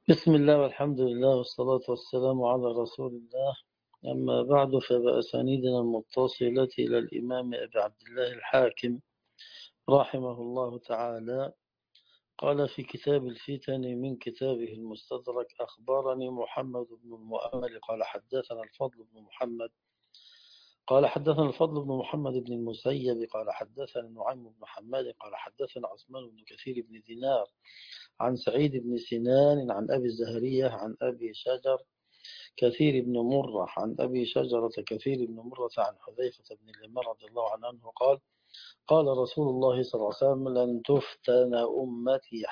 بسم الله والحمد لله والصلاة والسلام على رسول الله. أما بعد فبأسانيدنا المتصلة إلى الإمام أبي عبد الله الحاكم رحمه الله تعالى قال في كتاب الفتن من كتابه المستدرك: أخبرني محمد بن المؤمل قال حدثنا الفضل بن محمد قال حدثنا الفضل بن محمد بن المسيب قال حدثنا نعيم بن حماد قال حدثنا عثمان بن كثير بن دينار عن سعيد بن سنان عن أبي الزهرية عن أبي شجر كثير بن مرة عن أبي شجرة كثير بن مرة عن حذيفة بن اليمان رضي الله عنه قال: قال رسول الله صلى الله عليه وسلم: لن تفتن أمتي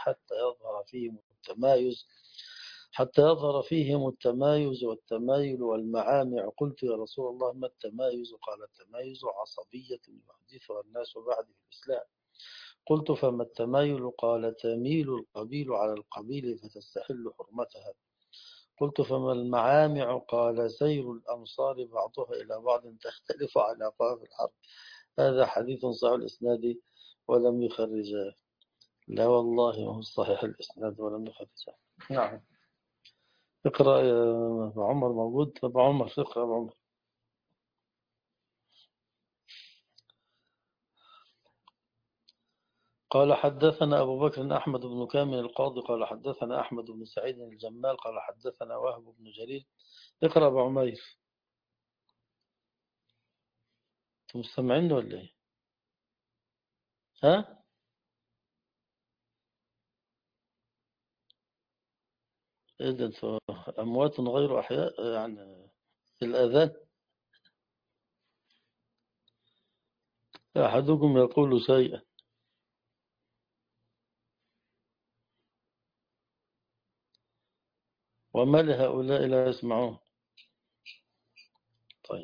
حتى يظهر فيهم التمايز والتمايل والمعامع. قلت: يا رسول الله ما التمايز؟ قال: التمايز عصبية يحدثها الناس بعد في الإسلام. قلت: فما التمايل؟ قال: تميل القبيل على القبيل فتستحل حرمتها. قلت: فما المعامع؟ قال: سير الأمصار بعضها إلى بعض تختلف على طرف الحرب. هذا حديث صحيح الإسناد ولم يخرجه. لا والله هو صحيح الإسناد ولم يخرجه. نعم. اقرأ يا أبو عمر. موجود أبو عمر؟ اقرأ أبو عمر. قال حدثنا أبو بكر أحمد بن كامل القاضي قال حدثنا أحمد بن سعيد الجمال قال حدثنا وهب بن جرير. اقرأ أبو عمير. أنتم مستمعين ولا إيه؟ ها؟ إيه ده؟ أنتم أموات غير أحياء يعني في الأذان. أحدكم يقول شيئا. وما لهؤلاء لا يسمعون؟ طيب.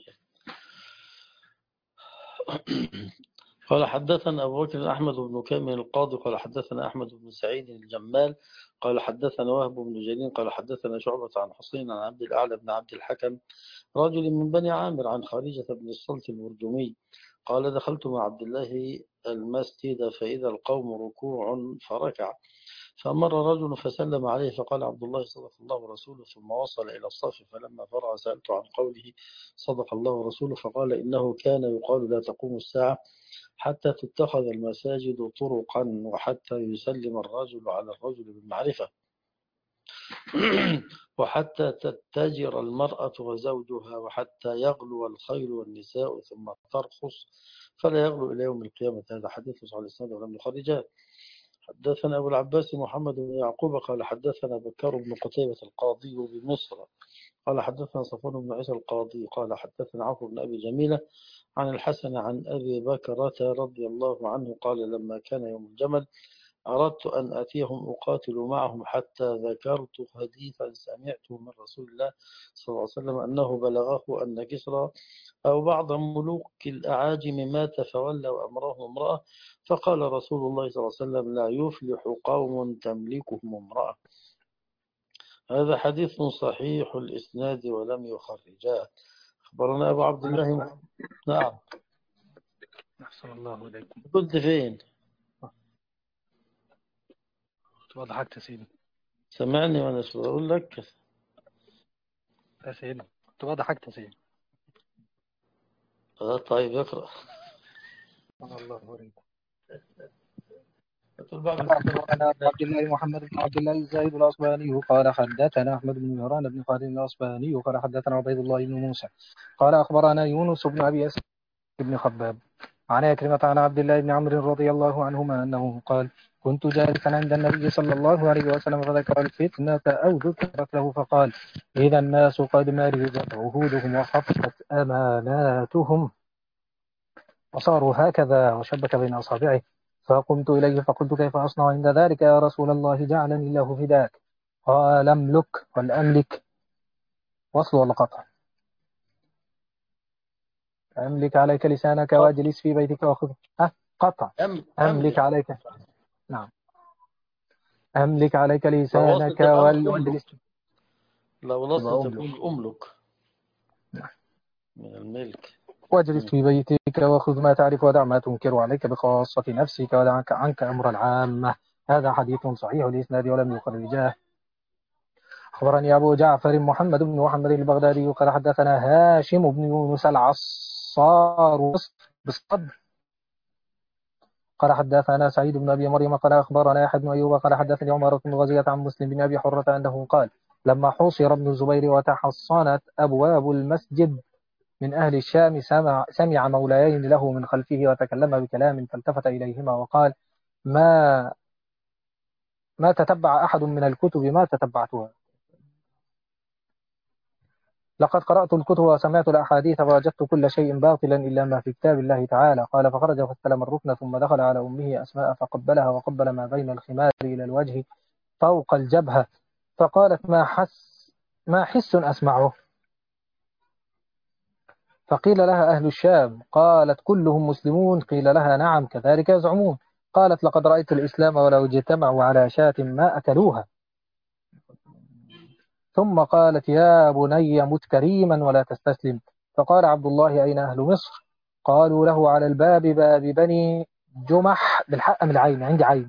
قال حدثنا أبو بكر أحمد بن كامل القاضي قال حدثنا أحمد بن سعيد الجمال قال حدثنا وهب بن جرير قال حدثنا شعبة عن حسين عن عبد الأعلى بن عبد الحكم رجل من بني عامر عن خارجة بن الصلت البرجمي قال: دخلت مع عبد الله المسجد فإذا القوم ركوع فركع، فمر رجل فسلم عليه فقال: عبد الله صدق الله ورسوله، ثم وصل إلى الصف فلما فرغ سألت عن قوله صدق الله ورسوله فقال: إنه كان يقال لا تقوم الساعة حتى تتخذ المساجد طرقا وحتى يسلم الرجل على الرجل بالمعرفة وحتى تتجر المرأة وزوجها وحتى يغلو الخيل والنساء ثم ترخص فلا يغلو إلى يوم القيامة. هذا حديث صحيح الإسناد ولم يخرجه. حدثنا أبو العباس محمد بن يعقوب قال حدثنا بكر بن قتيبة القاضي بمصر قال حدثنا صفوان بن عيسى القاضي قال حدثنا عوف بن أبي جميلة عن الحسن عن أبي بكرة رضي الله عنه قال: لما كان يوم الجمل أردت أن أتيهم أقاتل معهم حتى ذكرت حديثا سمعته من رسول الله صلى الله عليه وسلم أنه بلغه أن كسرى أو بعض ملوك الأعاجم مات فولوا أمرهم امرأة، فقال رسول الله صلى الله عليه وسلم: لا يفلح قوم تملكهم امرأة. هذا حديث صحيح الإسناد ولم يخرجاه. أخبرنا أبو عبد الله. نعم. أحسن الله إليكم. كنت فين؟ وضحكت يا سيدي. سمعني وأنا أقول لك. يا سيدي كنت وضحكت يا سيدي. طيب اقرأ. الله إليكم. أنا عبد الله محمد بن عبد الله الزاهد الأصبهاني قال حدثنا أحمد بن مهران بن خالد الأصبهاني قال حدثنا عبيد الله بن موسى قال أخبرنا يونس بن أبي أسد بن خباب عن عكرمة عن عبد الله بن عمرو رضي الله عنهما أنه قال: كنت جالسا عند النبي صلى الله عليه وسلم فذكر الفتنة أو ذكرت له فقال: إذا الناس قد مرضت عهودهم وخفت أماناتهم وصاروا هكذا، وشبك بين أصابعه. فقمت إليه فقلت: كيف أصنع عند ذلك يا رسول الله؟ جعلني الله فداك. قال: أملك والأملك وصل ولا قطع؟ أملك عليك لسانك واجلس في بيتك وخذ قطع. أملك عليك. نعم. أملك عليك لسانك واجلس. لو لصت تقول أملك من الملك. واجلس في بيتك وخذ ما تعرف ودع ما تنكر عليك بخاصة نفسك ودعك عنك أمر العامة. هذا حديث صحيح الإسناد ولم يخرجاه. أخبرني أبو جعفر محمد بن محمد البغدادي قال حدثنا هاشم بن يونس العصار بالصدر قال حدثنا سعيد بن أبي مريم قال أخبرنا يحيى بن أيوب قال حدثني عمر بن غزية عن مسلم بن أبي حرة أنه قال لما حوصر ابن الزبير وتحصنت أبواب المسجد من أهل الشام سمع مولايين له من خلفه وتكلم بكلام فالتفت إليهما وقال ما ما تتبع أحد من الكتب ما تتبعتها لقد قرأت الكتب وسمعت الأحاديث فوجدت كل شيء باطلا إلا ما في كتاب الله تعالى قال فخرج فاستلم الركن ثم دخل على أمه أسماء فقبلها وقبل ما بين الخمار إلى الوجه فوق الجبهة فقالت ما حس أسمعه فقيل لها أهل الشام قالت كلهم مسلمون قيل لها نعم كذلك يزعمون قالت لقد رأيت الإسلام ولو اجتمعوا على شاة ما أكلوها ثم قالت يا بني مت كريما ولا تستسلم فقال عبد الله أين أهل مصر قالوا له على الباب باب بني جمح بالحق من العين عندي عين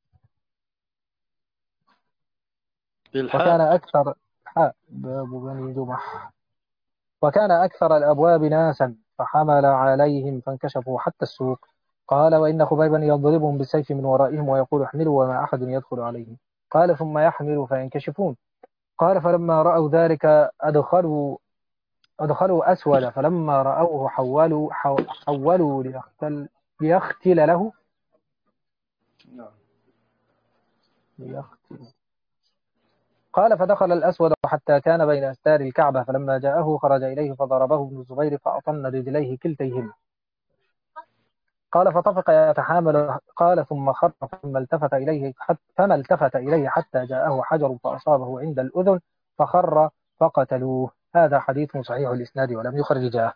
وكان بالحاء. أكثر حاء باب بني جمح وكان أكثر الأبواب ناسا فحمل عليهم فانكشفوا حتى السوق قال وإن خبيبا يضربهم بالسيف من ورائهم ويقول احملوا وما أحد يدخل عليهم قال ثم يحمل فينكشفون قال فلما رأوا ذلك أدخلوا أسود فلما رأوه حولوا ليختل له نعم. ليختل. قال فدخل الأسود حتى كان بين أستار الكعبة فلما جاءه خرج إليه فضربه ابن الزبير فأطن رجليه كلتيهما قال فطفق يتحامل قال ثم خر فما التفت إليه حتى جاءه حجر فأصابه عند الأذن فخر فقتلوه هذا حديث صحيح الإسناد ولم يخرجاه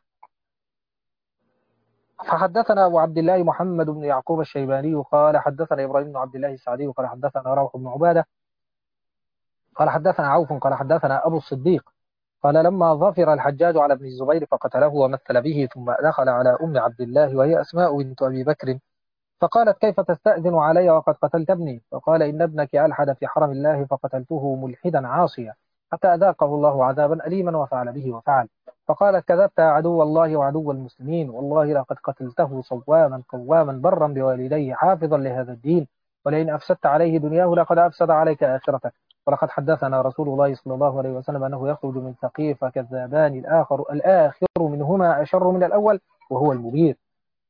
فحدثنا أبو عبد الله محمد بن يعقوب الشيباني قال حدثنا إبراهيم بن عبد الله السعدي قال حدثنا روح بن عبادة قال حدثنا عوف قال حدثنا أبو الصديق قال لما ظفر الحجاج على ابن الزبير فقتله ومثل به ثم دخل على أم عبد الله وهي أسماء بنت أبي بكر فقالت كيف تستأذن علي وقد قتلت ابني فقال إن ابنك ألحد في حرم الله فقتلته ملحدا عاصيا حتى أذاقه الله عذابا أليما وفعل به وفعل فقالت كذبت عدو الله وعدو المسلمين والله لقد قتلته صواما قواما برا بوالديه حافظا لهذا الدين ولئن أفسدت عليه دنياه لقد أفسد عليك آخرتك ولقد حدثنا رسول الله صلى الله عليه وسلم أنه يخرج من ثقيف كذابان الآخر منهما أشر من الأول وهو المبين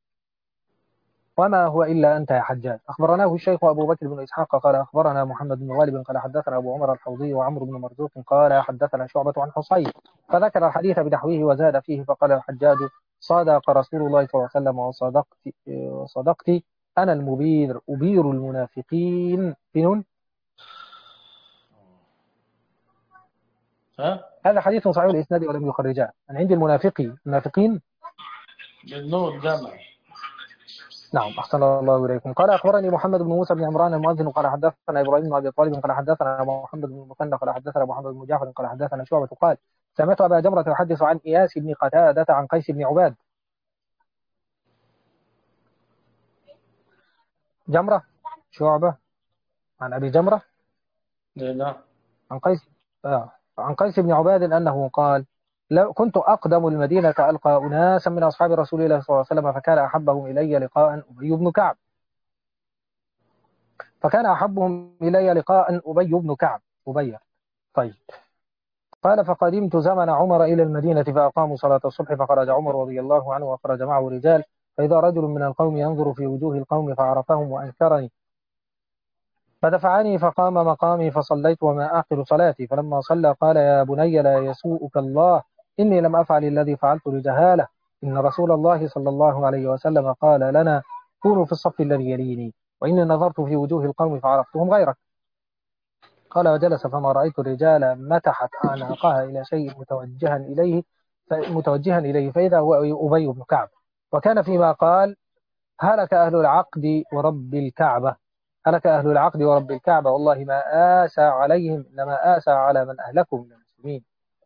وما هو إلا أنت يا حجاج أخبرناه الشيخ أبو بكر بن إسحاق قال أخبرنا محمد بن غالب قال حدثنا أبو عمر الحوضي وعمرو بن مرزوق قال حدثنا شعبة عن حصين فذكر الحديث بنحوه وزاد فيه فقال الحجاج صدق رسول الله صلى الله عليه وسلم وصدقت أنا المبير أبير المنافقين فنون ها هذا حديث صحيح الإسناد ولم يخرجاه أنا عندي المنافقين بالنور جمع. نعم أحسن الله إليكم قال أخبرني محمد بن موسى بن عمران المؤذن قال حدثنا إبراهيم بن أبي طالب قال حدثنا محمد بن المثنى قال حدثنا محمد بن جعفر قال حدثنا شعبة قال سمعت أبا جمرة يحدث عن إياس بن قتادة عن قيس بن عباد جمرة شعبة عن أبي جمرة نعم. عن قيس عن قيس بن عباد أنه قال لو كنت أقدم المدينة ألقى أناسا من أصحاب رسول الله صلى الله عليه وسلم فكان أحبهم إلي لقاء أبي بن كعب أبي طيب قال فقدمت زمن عمر إلى المدينة فأقاموا صلاة الصبح فخرج عمر رضي الله عنه وخرج معه رجال فإذا رجل من القوم ينظر في وجوه القوم فعرفهم وأنكرني فدفعني فقام مقامي فصليت وما أعقل صلاتي فلما صلى قال يا بني لا يسوءك الله إني لم أفعل الذي فعلت لجهالة إن رسول الله صلى الله عليه وسلم قال لنا كونوا في الصف الذي يليني وإني نظرت في وجوه القوم فعرفتهم غيرك قال وجلس فما رأيت الرجال متحت أعناقها إلى شيء متوجها إليه فإذا هو أبي بن كعب وكان فيما قال هلك أهل العقد ورب الكعبة هلك أهل العقد ورب الكعبة والله ما آسى عليهم إنما آسى على من أهلكم من المسلمين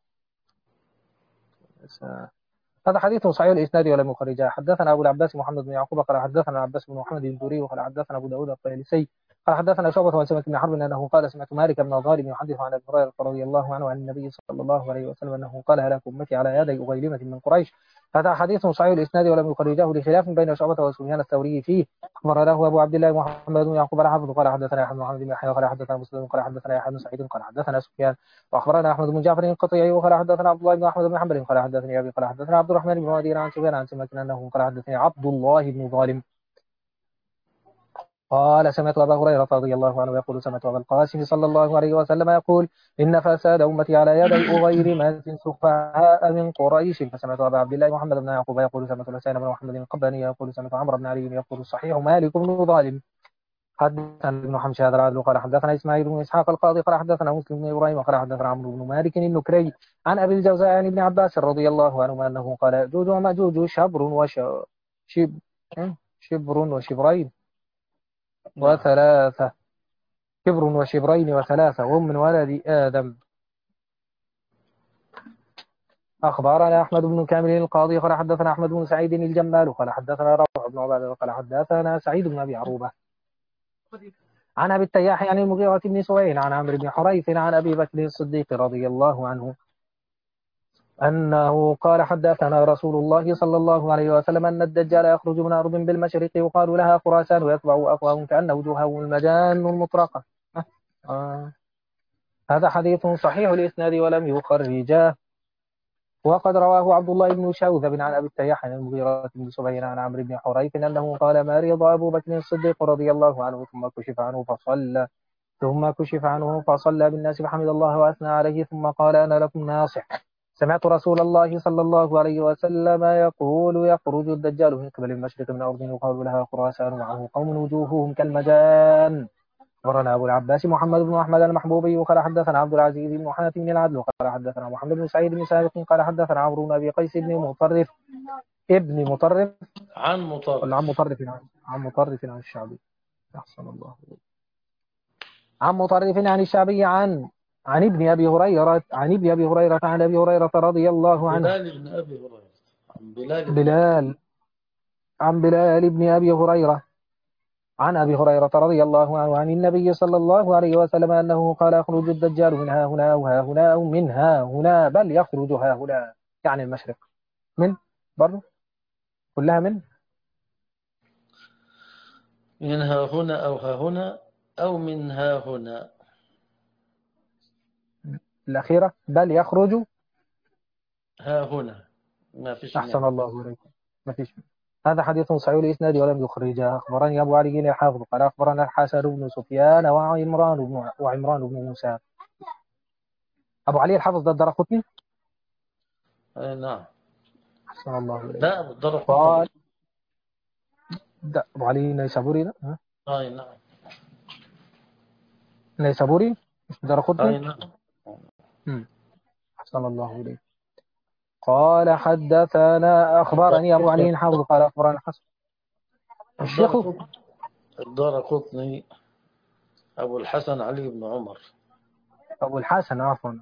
هذا حديث صحيح الإسناد ولم يخرجاه حدثنا أبو العباس محمد بن يعقوب قال حدثنا العباس بن محمد الدوري وقال حدثنا أبو داود الطيالسي قال حدثنا شعبة وسمة بن حرب أنه قال سمعت مالك بن ظالم يحدث عن أبي هريرة رضي الله عنه عن النبي صلى الله عليه وسلم أنه قال هلاك أمتي على يدي أغيلمة من قريش. هذا حديث صحيح الإسناد ولم يخرجه لخلاف بين شعبة وسفيان الثوري فيه. أخبر له أبو عبد الله محمد بن يعقوب الحافظ قال حدثنا أحمد بن محمد بن يحيى قال حدثنا مسلم قال حدثنا يحيى بن سعيد قال حدثنا سفيان وأخبرنا أحمد بن جعفر القطيعي وقال حدثنا عبد الله بن أحمد بن حنبل قال حدثني أبي قال حدثنا عبد الرحمن بن مهدي عن سفيان عن سماك أنه قال حدثني عبد الله بن ظالم قال سمعت أبا هريرة رضي الله عنه يقول سمعت أبا القاسم صلى الله عليه وسلم يقول إن فساد أمتي على يدي أغيرمات سفهاء من قريش. فسمعت أبا عبد الله محمد بن يعقوب يقول سمعت الحسين بن محمد القباني يقول سمعت عمرو بن علي يقول صحيح مالك بن ظالم. حدثنا ابن حمشاد هذا العدل قال حدثنا إسماعيل بن إسحاق القاضي قال حدثنا مسلم بن إبراهيم قال حدثنا عمرو بن مالك النكري عن أبي الجوزاء عن ابن عباس رضي الله عنهما أنه قال يأجوج ومأجوج شبر وشبرين وثلاثة شبر وشبرين وثلاثة وهم من ولد آدم. أخبرنا أحمد بن كامل القاضي قال حدثنا أحمد بن سعيد الجمال قال حدثنا روح بن عبادة قال حدثنا سعيد بن أبي عروبة عن أبي التياح عن المغيرة بن سويد عن عمرو بن حريث عن أبي بكر الصديق رضي الله عنه أنه قال حدثنا رسول الله صلى الله عليه وسلم أن الدجال يخرج من أرض بالمشرق يقال لها خراسان ويتبع أفواههم كأن وجوههم المجان المطرقة. هذا حديث صحيح الإسناد ولم يخرجاه. وقد رواه عبد الله بن شوذب عن أبي التياح عن المغيرة بن سبيل عن عمرو بن حريث أنه قال مرض أبو بكر الصديق رضي الله عنه ثم كشف عنه فصلى بالناس فحمد الله وأثنى عليه ثم قال أنا لكم ناصح. سمعت رسول الله صلى الله عليه وسلم يقول يخرج الدجال من قبل المشرق من أرض يقال لها خراسان معه قوم وجوههم كالمجان. أخبرنا أبو العباس محمد بن أحمد المحبوبي قال حدثنا عبد العزيز بن حاتم العدل قال حدثنا محمد بن سعيد بن سابق قال حدثنا عمرو بن أبي قيس بن مطرف عن مطرف عن مطرف عن الشعبي أحسن الله عن مطرف عن الشعبي عن ابن أبي هريرة عن أبي هريرة رضي الله عنه بلال بن أبي هريرة عن بلال بن أبي هريرة عن أبي هريرة رضي الله عنه عن النبي صلى الله عليه وسلم أنه قال يخرج الدجال من ها هنا وها هنا أو من ها هنا بل يخرج ها هنا يعني المشرق من برضه كلها من ها هنا أو ها هنا أو من ها هنا الأخيرة بل يخرج ها هنا ما فيش أحسن الله إليكم ما فيش. هذا حديث صحيح الإسناد ولم يخرجه. أخبرني أبو علي الحافظ قال أخبرنا الحسن بن سفيان وعمران بن موسى. أبو علي الحافظ ده الدرقطني؟ نعم. أحسن الله إليكم. لا الدرقطني قال ده أبو علي النيسابوري ده نعم النيسابوري مش الدرقطني؟ نعم. أحسن الله إليكم. قال حدثنا أخبرني أبو علي الحافظ قال أخبرنا الحسن الشيخ الدرقطني أبو الحسن علي بن عمر أبو الحسن عفوا.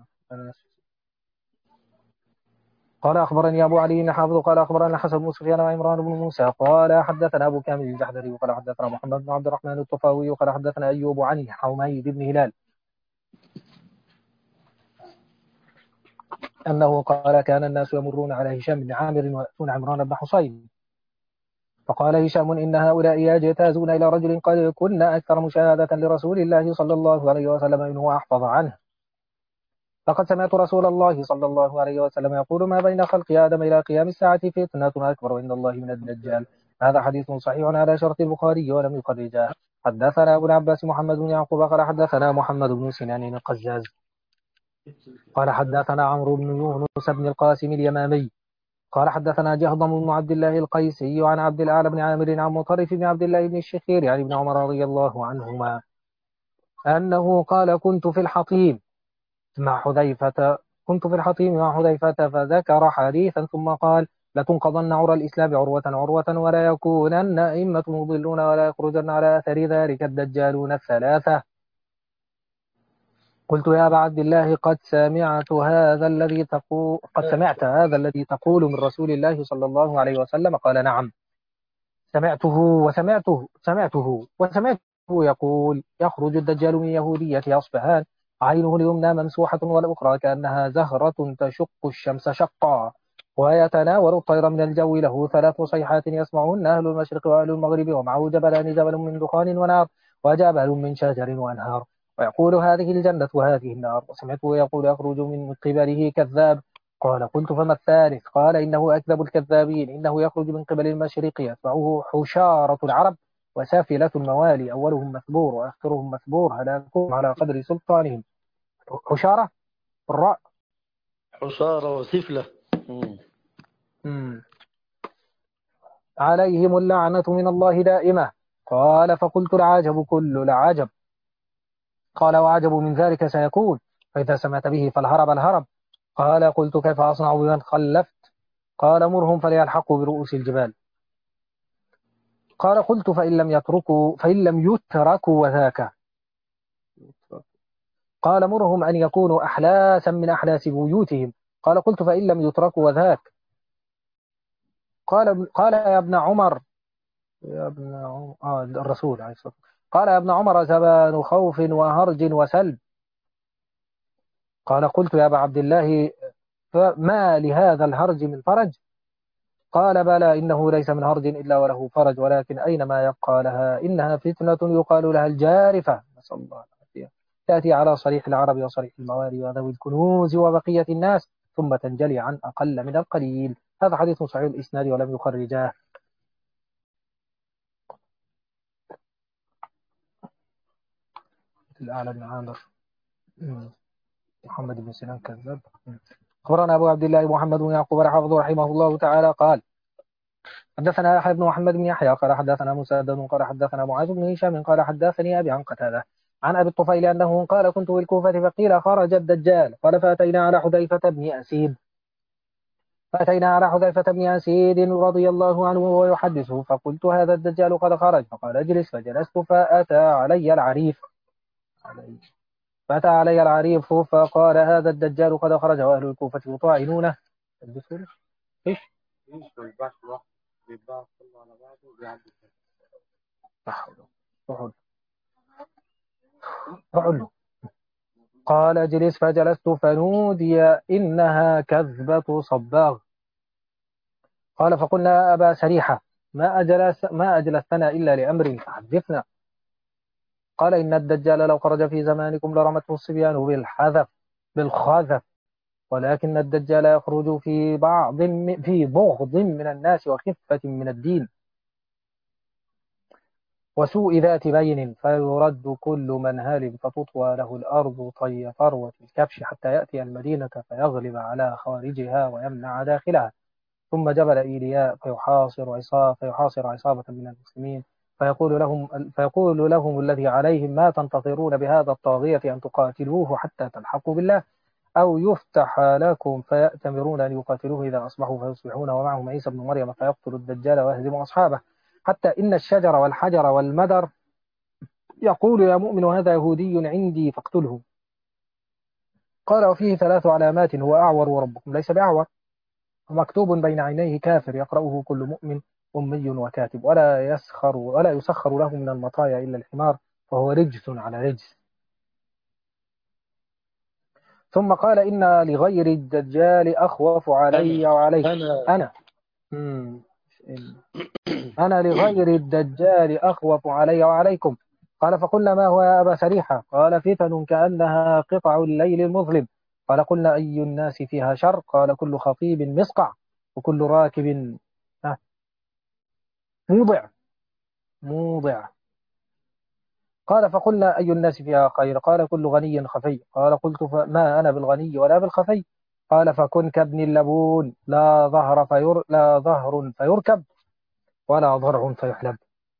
قال أخبرني أبو علي الحافظ قال أخبرنا حسن بن سفيان وعمران بن موسى قال حدثنا أبو كامل الجحدري وقال حدثنا محمد بن عبد الرحمن الطفاوي وقال حدثنا أيوب عن حميد بن هلال أنه قال كان الناس يمرون على هشام بن عامر ويأتون عمران بن حصين فقال هشام إن هؤلاء يجتازون إلى رجل قد كنا أكثر مشاهدة لرسول الله صلى الله عليه وسلم إنه أحفظ عنه لقد سمعت رسول الله صلى الله عليه وسلم يقول ما بين خلق آدم إلى قيام الساعة فتنة أكبر عند الله من الدجال. هذا حديث صحيح على شرط البخاري ولم يخرجه. حدثنا أبو العباس محمد بن يعقوب قال حدثنا محمد بن سنان القزاز قال حدثنا عمرو بن يونس بن القاسم اليمامي قال حدثنا جهضم بن عبد الله القيسي عن عبد الأعلى بن عامر عن مطرف بن عبد الله بن الشخير عن ابن عمر رضي الله عنهما أنه قال كنت في الحطيم مع حذيفة فذكر حديثا ثم قال لتنقضن عرى الإسلام عروة ولا يكونن أئمة مضلون ولا يخرجن على أثر ذلك الدجالون الثلاثة. قلت يا أبا عبد الله قد سمعت هذا الذي تقول من رسول الله صلى الله عليه وسلم قال نعم سمعته يقول يخرج الدجال من يهودية أصبهان، عينه اليمنى ممسوحة والأخرى كأنها زهرة تشق الشمس شقا، ويتناول الطير من الجو، له 3 صيحات يسمعهن أهل المشرق وأهل المغرب، ومعه جبلان، جبل من دخان ونار وجبل من شجر وأنهار، ويقول هذه الجنة وهذه النار. وسمعته يقول يخرج من قبله كذاب. قال قلت فما الثالث؟ قال إنه أكذب الكذابين، إنه يخرج من قبل المشرق يتبعه حشارة العرب وسافلة الموالي، أولهم مثبور وآخرهم مثبور، هلاكهم على قدر سلطانهم. حشارة الراء. حشارة وسفلة. مم. عليهم اللعنة من الله دائمة. قال فقلت العجب كل العجب. قال وعجب من ذلك سيكون، فإذا سمعت به فالهرب الهرب. قال قلت كيف أصنع بمن خلفت؟ قال مرهم فليلحقوا برؤوس الجبال. قال قلت فإن لم يتركوا وذاك. قال مرهم أن يكونوا أحلاسا من أحلاس بيوتهم. قال قلت فإن لم يتركوا وذاك. قال يا ابن عمر، الرسول عليه الصلاة والسلام، قال يا ابن عمر زبان خوف وهرج وسلب. قال قلت يا أبا عبد الله فما لهذا الهرج من فرج؟ قال بلى إنه ليس من هرج إلا وله فرج، ولكن أينما يبقى لها إنها فتنة يقال لها الجارفة، نسأل الله العافية، تأتي على صريح العرب وصريح الموالي وذوي الكنوز وبقية الناس، ثم تنجلي عن أقل من القليل. هذا حديث صحيح الإسناد ولم يخرجاه. الأعلى بن عامر، محمد بن سنان كذاب. أخبرنا أبو عبد الله محمد بن يعقوب الحافظ رحمه الله تعالى قال حدثنا يحيى بن محمد بن يحيى قال حدثنا مسدد قال حدثنا معاذ بن هشام قال حدثني أبي عن قتادة عن أبي الطفيل أنه قال كنت بالكوفة فقيل خرج الدجال، قال فأتينا على حذيفة بن أسيد رضي الله عنه وهو يحدثه، فقلت هذا الدجال قد خرج، فقال اجلس، فجلست، فأتى علي العريف فقال هذا الدجال قد خرج وأهل الكوفة يطاعنونه. إيش؟ فحل. قال اجلس، فجلست، فنودي إنها كذبة صباغ. قال فقلنا يا أبا سريحة ما أجلستنا إلا لأمر فحدثنا. قال إن الدجال لو خرج في زمانكم لرمته الصبيان بالخذف، ولكن الدجال يخرج في بغض من الناس وخفة من الدين وسوء ذات بين، فيرد كل من هالب فتطوى له الأرض طي فروة الكبش حتى يأتي المدينة فيغلب على خارجها ويمنع داخلها، ثم جبل إيلياء فيحاصر عصابة من المسلمين، فيقول لهم الذي عليهم ما تنتظرون بهذا الطاغية أن تقاتلوه حتى تلحقوا بالله، أو يفتح لكم فيأتمرون أن يقاتلوه إذا أصبحوا فيصبحون ومعهم عيسى بن مريم فيقتل الدجال ويهزم أصحابه، حتى إن الشجر والحجر والمدر يقول يا مؤمن هذا يهودي عندي فاقتله. قال وفيه 3 علامات، هو أعور وربكم ليس بأعور، ومكتوب بين عينيه كافر يقرأه كل مؤمن أمي وكاتب، ولا يسخر له من المطايا إلا الحمار، فهو رجس على رجس. ثم قال إن لغير الدجال أخوف علي وعليكم. أنا مم. أنا لغير الدجال أخوف علي وعليكم. قال فقلنا ما هو يا أبا سريحة؟ قال فتن كأنها قطع الليل المظلم. قال قلنا أي الناس فيها شر؟ قال كل خطيب مسقع وكل راكب موضع موضع. قال فقلنا أي الناس فيها خير؟ قال كل غني خفي. قال قلت فما أنا بالغني ولا بالخفي. قال فكن كابن اللبون، لا ظهر فيركب ولا ضرع فيحلب.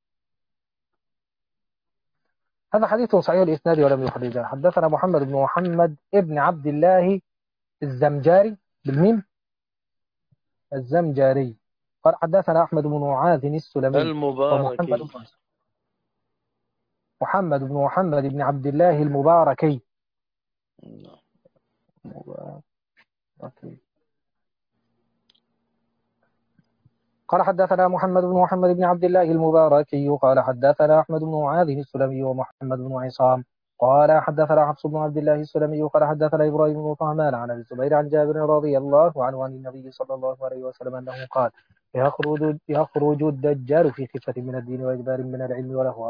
هذا حديث صحيح الإسناد ولم يخرجه. حدثنا محمد بن محمد ابن عبد الله الزمجاري بالميم الزمجاري قال حدثنا أحمد بن معاذ السلمي ومحمد المباركي. بن محمد بن محمد بن عبد الله المباركي. مباركي. قال حدثنا محمد بن عبد الله المباركي قال حدثنا أحمد بن معاذ السلمي ومحمد بن عصام قال حدثنا حفص بن عبد الله السلمي قال حدثنا إبراهيم بن طهمان عن أبي الزبير عن جابر رضي الله عنه عن النبي صلى الله عليه وسلم أنه قال يخرج الدجال في خفة من الدين وإجبار من العلم وله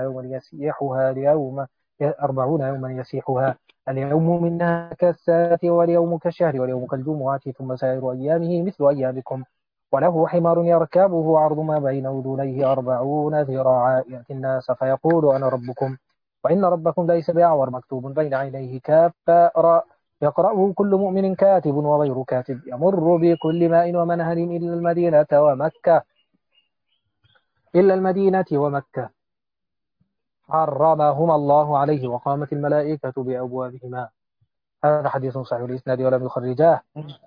40 يوما يسيحها اليوم منها كالساعة واليوم كالشهر واليوم كالجمعة ثم سائر أيامه مثل أيامكم وله حمار يركبه عرض ما بين أذنيه 40 ذراعا يأتي الناس فيقول أنا ربكم وإن ربكم ليس بأعور مكتوب بين عينيه كاف راء يقرأه كل مؤمن كاتب وغير كاتب يمر بكل ماء ومنهل إلا المدينة ومكة حرمهما الله عليه وقامت الملائكة بأبوابهما. هذا حديث صحيح الإسناد ولم يخرجاه.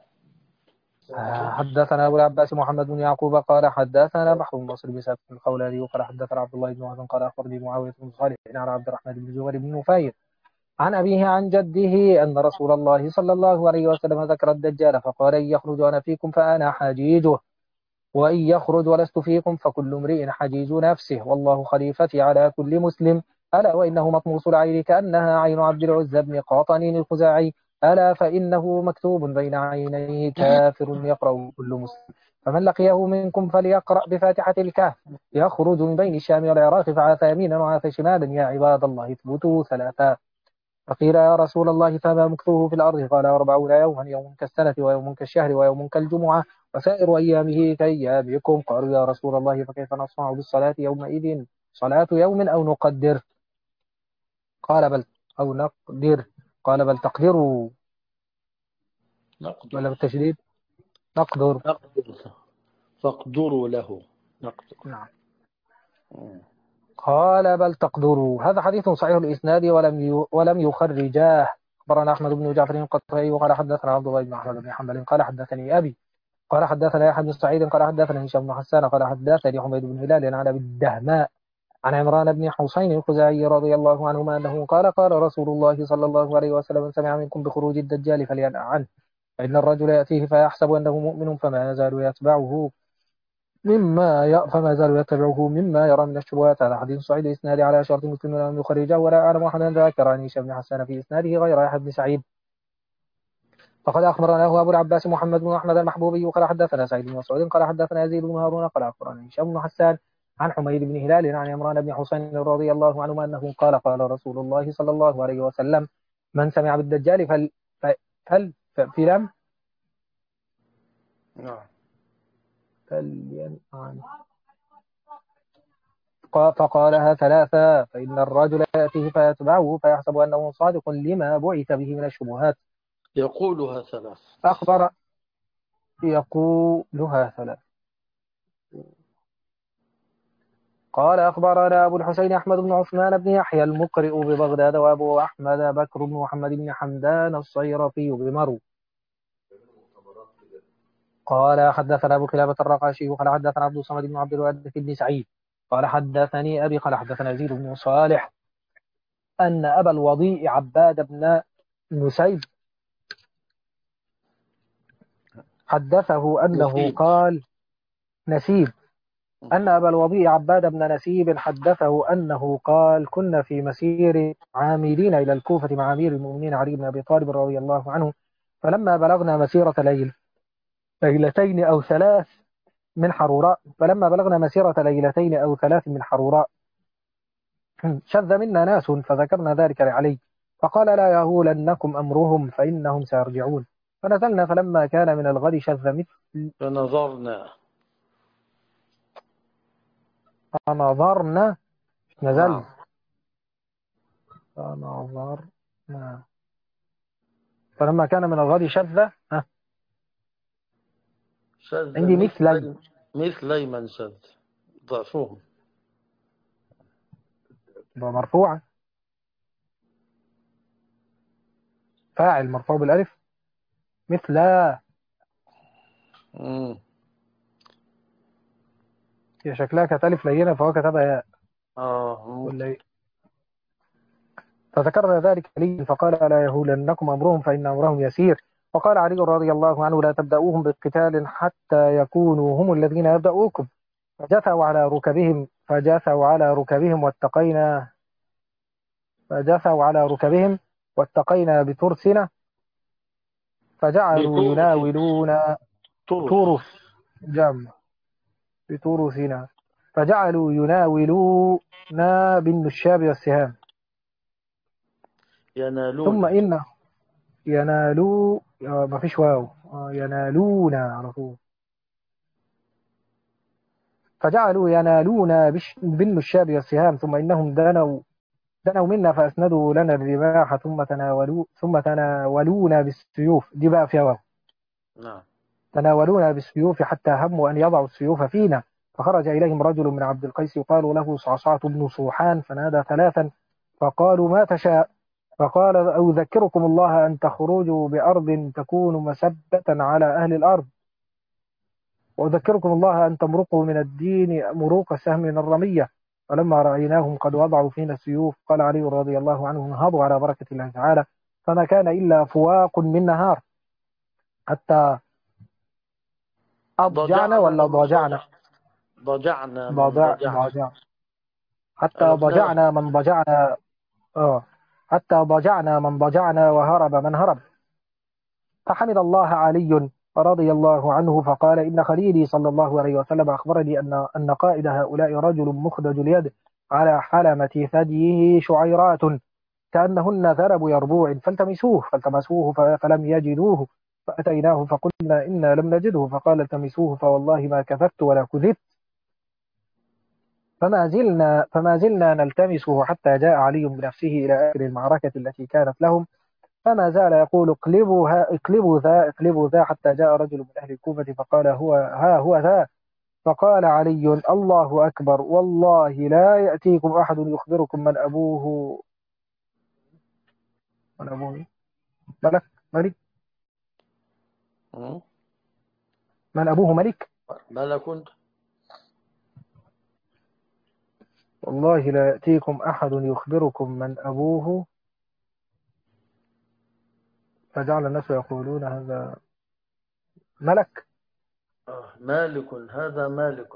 حدثنا أبو العباس محمد بن يعقوب قال حدثنا بحر النصر بن سعد الخولاني وقال حدثنا عبد الله بن وهب قال أخبرني معاوية بن صالح عن عبد الرحمن بن جبير بن نفير عن أبيه عن جده أن رسول الله صلى الله عليه وسلم ذكر الدجال فقال إن يخرج أنا فيكم فأنا حجيجه وإن يخرج ولست فيكم فكل امرئ حجيج نفسه والله خليفتي على كل مسلم ألا وإنه مطموس العين كأنها عين عبد العزى بن قاطنين الخزاعي ألا فإنه مكتوب بين عينيه كافر يقرأ كل مسلم فمن لقيه منكم فليقرأ بفاتحة الكهف يخرج من بين الشام والعراق فعاث يمينا وعاث شمالا يا عباد الله اثبتوا ثلاثا. فقيل يا رسول الله فما مكثه في الأرض قال 40 يوما يوم كالسنة ويوم كالشهر ويوم كالجمعة وسائر أيامه كأيامكم. قالوا يا رسول الله فكيف نصنع بالصلاة يومئذ صلاة يوم أو نقدر قال بل أو نقدر قال بل تقدروا نقدر ولا بالتشديد نقدر فاقدروا له نقدر. نعم قال بل تقدروا. هذا حديث صحيح الإسناد ولم يخرجاه. أخبرنا أحمد بن جعفر القطري وقال حدثنا عبد الله بن أحمد بن حنبل قال حدثني أبي قال حدثنا يحيى بن سعيد قال حدثنا هشام بن حسان قال حدثني حميد بن هلال عن أبي الدهماء عن عمران بن حسين الخزاعي رضي الله عنهما أنه قال قال رسول الله صلى الله عليه وسلم سمع منكم بخروج الدجال فلينأ عنه فإن الرجل يأتيه فيحسب أنه مؤمن فما يزال يتبعه مما يرى من الشبهات. هذا حديث صحيح الإسناد على شرط مسلم ولم يخرجه ولا أعلم أحدا ذكر عن هشام بن حسان في إسناده غير يحيى بن سعيد. فقد أخبرناه أبو العباس محمد بن أحمد المحبوبي قال حدثنا سعيد بن مسعود قال حدثنا يزيد بن هارون قال أخبرنا هشام بن حسان عن حميد بن هلال عن عمران بن حسين رضي الله عنه أنه قال قال رسول الله صلى الله عليه وسلم من سمع بالدجال فلم فلينعم فقالها ثلاثة فإن الرجل يأتيه فيتبعه فيحسب أنه صادق لما بعث به من الشبهات. يقولها ثلاث. يقولها ثلاث. قال أخبرنا أبو الحسين أحمد بن عثمان بن يحيى المقرئ ببغداد وأبو أحمد بكر بن محمد بن حمدان الصيرفي بمرو قال حدثنا أبو كلابة الرقاشي قال حدثنا عبد الصمد بن عبد الوارث بن سعيد قال حدثني أبي قال حدثنا يزيد بن صالح أن أبا الوضيء عباد بن نسيب حدثه أنه قال نسيب أن أبا الوضيء عباد بن نسيب حدثه أنه قال كنا في مسير عاملين إلى الكوفة مع أمير المؤمنين علي بن أبي طالب رضي الله عنه فلما بلغنا مسيرة ليلتين أو ثلاث من حروراء شذ منا ناس فذكرنا ذلك لعلي فقال لا يهولنكم أمرهم فإنهم سيرجعون فنزلنا فلما كان من الغد شذ مثل فنظرنا نزل فنظرنا فلما كان من الغد شذ عندي مثلي من شذ ضعفهم مرفوعة فاعل مرفوع بالألف مثل هي شكلها كانت ألف لينة فهو كتبها ياء ولا إيه؟ فذكرنا ذلك لي فقال لا يهولنكم أمرهم فإن أمرهم يسير وقال علي رضي الله عنه لا تبدأوهم بالقتال حتى يكونوا هم الذين يبدأوكم. فجثوا على ركبهم واتقينا بترسنا فجعلوا بتورس. يناولون تورس. تورس جمع بتورسنا فجعلوا يناولونا بالنشاب والسهام. ثم ينالون. إن ينالوا ما فيش واو ينالون على طول. فجعلوا ينالون بالنشاب والسهام ثم إنهم دنوا منا فأسندوا لنا الرماح ثم تناولونا بالسيوف. دي بقى فيها واو. نعم. تناولونا بالسيوف حتى هموا أن يضعوا السيوف فينا. فخرج إليهم رجل من عبد القيس يقال له صعصعة بن صوحان فنادى ثلاثا فقالوا ما تشاء. فقال أذكركم الله أن تخرجوا بأرض تكون مسبة على أهل الأرض وأذكركم الله أن تمرقوا من الدين مروق السهم من الرمية. فلما رأيناهم قد وضعوا فينا السيوف قال علي رضي الله عنه انهضوا على بركة الله تعالى فما كان إلا فواق من نهار حتى أضجعنا ضجعنا ولا من ضجعنا ضجع. ضجعنا من ضجعنا. ضجع حتى قلبناه. ضجعنا من ضجعنا حتى ضجعنا من ضجعنا وهرب من هرب. فحمد الله علي رضي الله عنه فقال إن خليلي صلى الله عليه وسلم أخبرني أن قائد هؤلاء رجل مخدج اليد على حلمة ثديه شعيرات كأنهن ذنب يربوع فالتمسوه فلم يجدوه فأتيناه فقلنا إنا لم نجده فقال التمسوه فوالله ما كذبت ولا كذبت. فما زلنا نلتمسه حتى جاء علي بنفسه إلى آخر المعركة التي كانت لهم فما زال يقول اقلبوا ذا حتى جاء رجل من أهل الكوفة فقال هو ذا. فقال علي الله أكبر والله لا يأتيكم أحد يخبركم من أبوه ملك ملك م? من أبوه ملك. ماذا كنت؟ والله لا يأتيكم أحد يخبركم من أبوه. فجعل الناس يقولون هذا ملك. مالك. هذا مالك.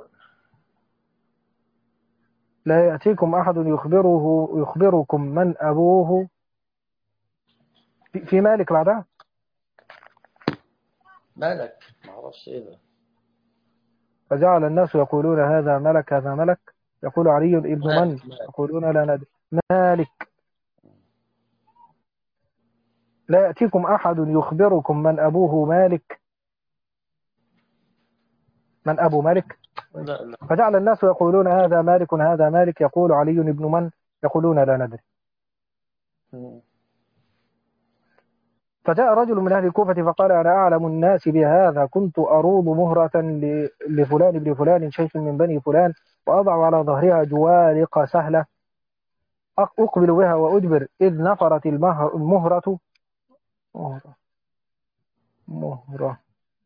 لا يأتيكم أحد يخبركم من أبوه. في مالك بعدها مالك ما اعرفش ايه ده. فجعل الناس يقولون هذا ملك هذا ملك. يقول علي ابن من. مالك مالك. يقولون لا ندري. مالك. لا يأتيكم أحد يخبركم من أبوه مالك من أبو مالك. لا لا. فجعل الناس يقولون هذا مالك هذا مالك. يقول علي ابن من. يقولون لا ندري. م. فجاء رجل من أهل الكوفة فقال أنا أعلم الناس بهذا كنت أروض مهرة لفلان ابن فلان شيخ من بني فلان وأضع على ظهرها جوالق سهلة أقبل بها وأدبر إذ نفرت المهرة مهرة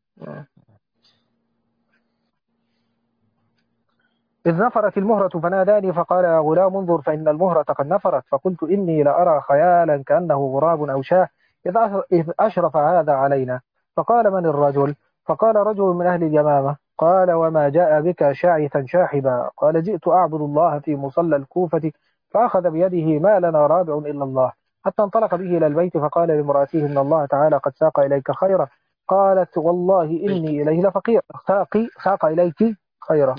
إذ نفرت المهرة فناداني فقال يا غلام انظر فإن المهرة قد نفرت. فقلت إني لأرى خيالا كأنه غراب أو شاه إذ أشرف هذا علينا. فقال من الرجل. فقال رجل من أهل اليمامة. قال وما جاء بك شاعثا شاحبا. قال جئت أعبد الله في مصلى الكوفة فأخذ بيده ما لنا رابع إلا الله حتى انطلق به إلى البيت فقال لامرأته إن الله تعالى قد ساق إليك خيرا. قالت والله إني إليه لفقير. ساق إليك خيرا.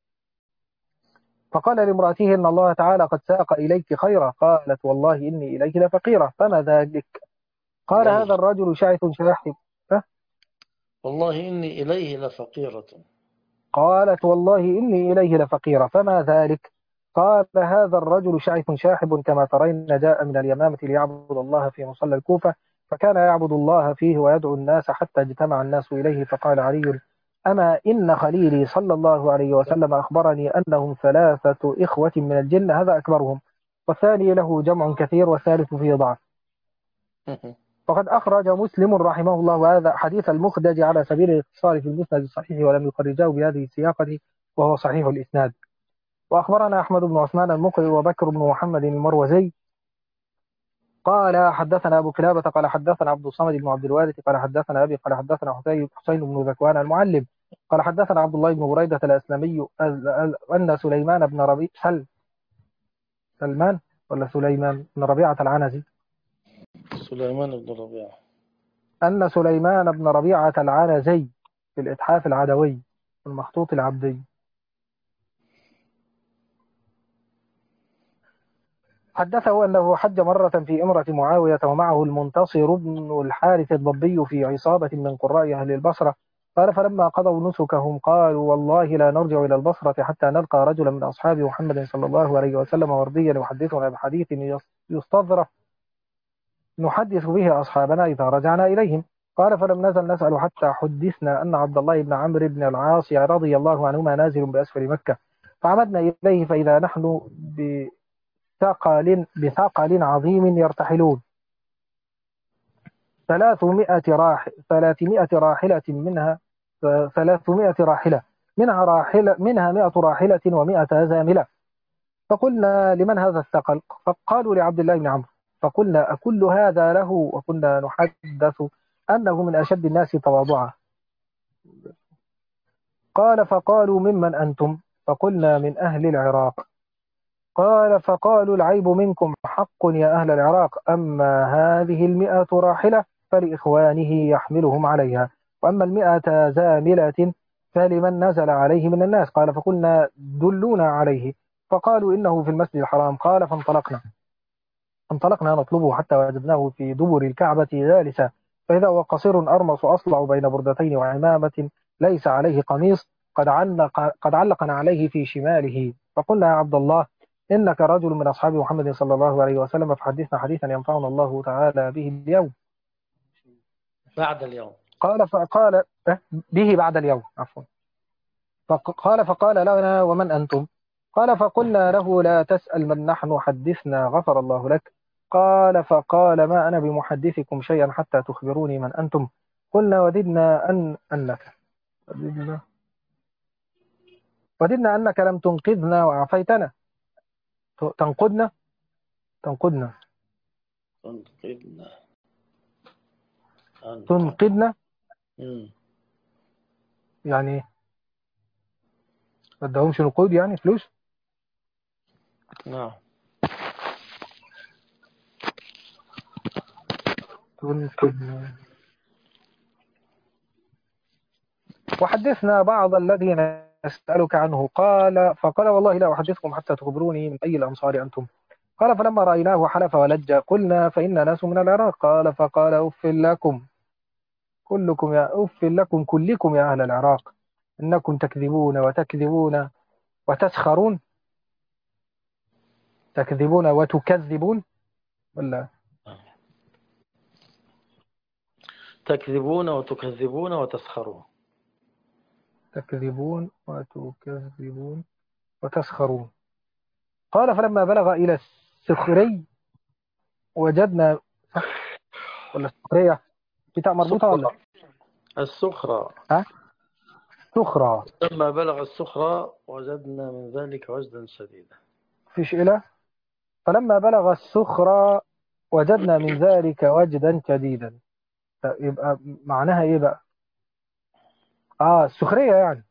فقال لامرأته إن الله تعالى قد ساق إليك خيرا. قالت والله إني إليك لفقيرة فما ذلك. قال هذا إليه. الرجل شاعث شاحب. والله إني إليه لفقيرة. قالت والله إني إليه لفقيرة فما ذلك. قال هذا الرجل شاعث شاحب كما ترين جاء من اليمامة ليعبد الله في مصلى الكوفة فكان يعبد الله فيه ويدعو الناس حتى اجتمع الناس إليه. فقال علي أما إن خليلي صلى الله عليه وسلم أخبرني أنهم ثلاثة إخوة من الجن هذا أكبرهم والثاني له جمع كثير والثالث فيه ضعف. وقد أخرج مسلم رحمه الله هذا حديث المخدج على سبيل الاختصار في المسند الصحيح ولم يخرجه بهذه السياقة وهو صحيح الإسناد. وأخبرنا أحمد بن عثمان المقري وبكر بن محمد المروزي قال حدثنا أبو كلابة قال حدثنا عبد الصمد بن عبد الوارث قال حدثنا أبي قال حدثنا حسين بن ذكوان المعلم قال حدثنا عبد الله بن بريدة الأسلمي أن سليمان بن ربيع سلمان ولا سليمان بن ربيعة العنزي سليمان بن ربيعة. أن سليمان بن ربيعة العنزي في الإتحاف العدوي المخطوط العبدي حدثه أنه حج مرة في إمرة معاوية ومعه المنتصر بن الحارث الضبي في عصابة من قراء أهل البصرة قال فلما قضوا نسكهم قالوا والله لا نرجع إلى البصرة حتى نلقى رجلا من أصحاب محمد صلى الله عليه وسلم ورديا يحدثنا بحديث يستظرف نحدث به أصحابنا إذا رجعنا إليهم قال فلم نزل نسأل حتى حدثنا أن عبد الله بن عمرو بن العاص رضي الله عنهما نازل بأسفل مكة فعمدنا إليه فإذا نحن بثقل عظيم يرتحلون 300 راحلة منها 300 راحلة منها 100 راحلة و100 زاملة فقلنا لمن هذا الثقل فقالوا لعبد الله بن عمرو فقلنا أكل هذا له وكنا نحدث أنه من أشد الناس تواضعا قال فقالوا ممن أنتم فقلنا من أهل العراق قال فقالوا العيب منكم حق يا أهل العراق أما هذه 100 راحلة فلإخوانه يحملهم عليها وأما 100 زاملة فلمن نزل عليه من الناس قال فقلنا دلونا عليه فقالوا إنه في المسجد الحرام قال فانطلقنا نطلبه حتى وجدناه في دبر الكعبة جالسا فإذا هو قصير أرمص أصلع بين بردتين وعمامة ليس عليه قميص قد علقنا عليه في شماله فقلنا يا عبد الله إنك رجل من أصحاب محمد صلى الله عليه وسلم فحدثنا حديثا ينفعنا الله تعالى به اليوم بعد اليوم. فقال به بعد اليوم عفوا فقال لنا ومن أنتم قال فقلنا له لا تسأل من نحن حدثنا غفر الله لك فقال ما أنا بمحدثكم شيئا حتى تخبروني من أنتم قلنا وددنا أنك لم تنقذنا وعفيتنا تنقذنا يعني ما ادهمش نقود يعني فلوس نعم تنقذنا وحدثنا بعض الذين أسألك عنه فقال والله لا أحدثكم حتى تخبروني من أي الأمصار أنتم قال فلما رأيناه حلف ولج قلنا فإن ناس من العراق فقال أف لكم كلكم يا أهل العراق إنكم تكذبون وتسخرون تكذبون وتكذبون ولا تكذبون وتكذبون وتسخرون تكذبون وتكذبون وتسخرون قال فلما بلغ إلى السخري وجدنا ولا السخرية بتاع مربوطة ولا السخرة سخرة لما بلغ السخرة وجدنا من ذلك وجدا شديدا فيش إله فلما بلغ السخرة وجدنا من ذلك وجدا شديدا يبقى معناها إيه بقى السخرية يعني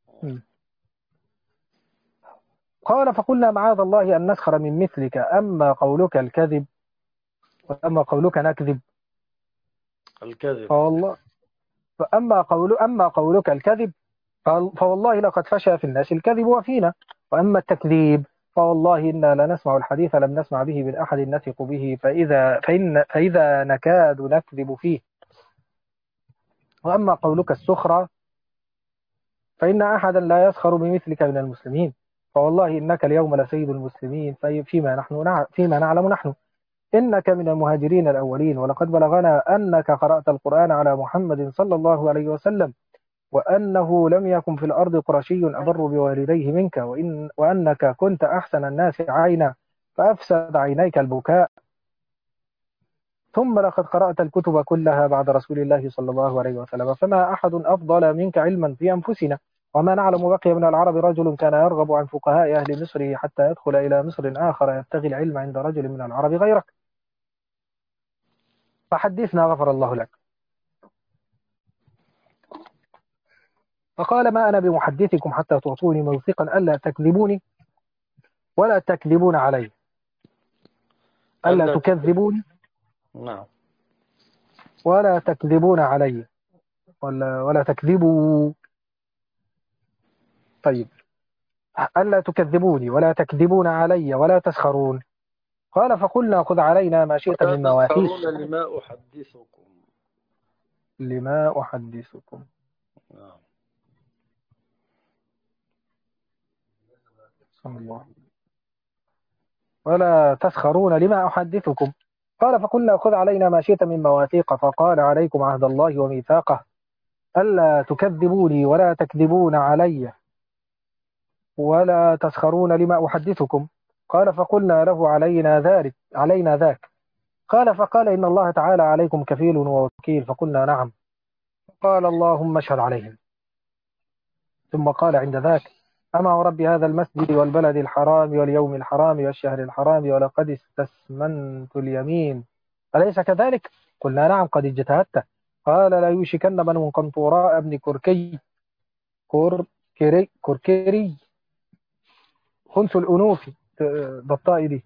قال فقلنا معاذ الله أن نسخر من مثلك أما قولك الكذب وأما قولك نكذب الكذب فوالله أما قولك الكذب فوالله لقد فشى في الناس الكذب وفينا وأما التكذيب فوالله إنا لنسمع الحديث لم نسمع به من أحد نثق به فإذا نكاد نكذب فيه وأما قولك السخرة فإن أحدا لا يسخر بمثلك من المسلمين فوالله إنك اليوم لسيد المسلمين فيما نعلم نحن إنك من المهاجرين الأولين ولقد بلغنا أنك قرأت القرآن على محمد صلى الله عليه وسلم وأنه لم يكن في الأرض قرشي أبر بوالديه منك وأنك كنت أحسن الناس عينا فأفسد عينيك البكاء ثم لقد قرأت الكتب كلها بعد رسول الله صلى الله عليه وسلم فما أحد أفضل منك علما في أنفسنا وما نعلم بقي من العرب رجل كان يرغب عن فقهاء أهل مصر حتى يدخل إلى مصر آخر يبتغي العلم عند رجل من العرب غيرك فحدثنا غفر الله لك. فقال ما أنا بمحدثكم حتى تعطوني موثقا ألا تكذبوني ولا تكذبون علي. ألا تكذبوني نعم ولا تكذبون علي ولا تكذبوا. طيب، ألا تكذبوني ولا تكذبون علي ولا تسخرون. قال فقلنا خذ علينا ما شئت ولا من مواثيق تسخرون لما أحدثكم. لما أحدثكم. نعم. صلى الله. ولا تسخرون لما أحدثكم. قال فقلنا خذ علينا ما شئت من مواثيق. فقال عليكم عهد الله وميثاقه ألا تكذبوني ولا تكذبون علي ولا تسخرون لما أحدثكم. قال فقلنا له علينا ذاك. قال فقال إن الله تعالى عليكم كفيل ووكيل. فقلنا نعم. قال اللهم اشهد عليهم. ثم قال عند ذاك أما ورب هذا المسجد والبلد الحرام واليوم الحرام والشهر الحرام ولقد استسمنت اليمين أليس كذلك؟ قلنا نعم قد اجتهدت. قال لا يوشكن بنو قنطوراء ابن كركري خنث الأنوف بالطاء دي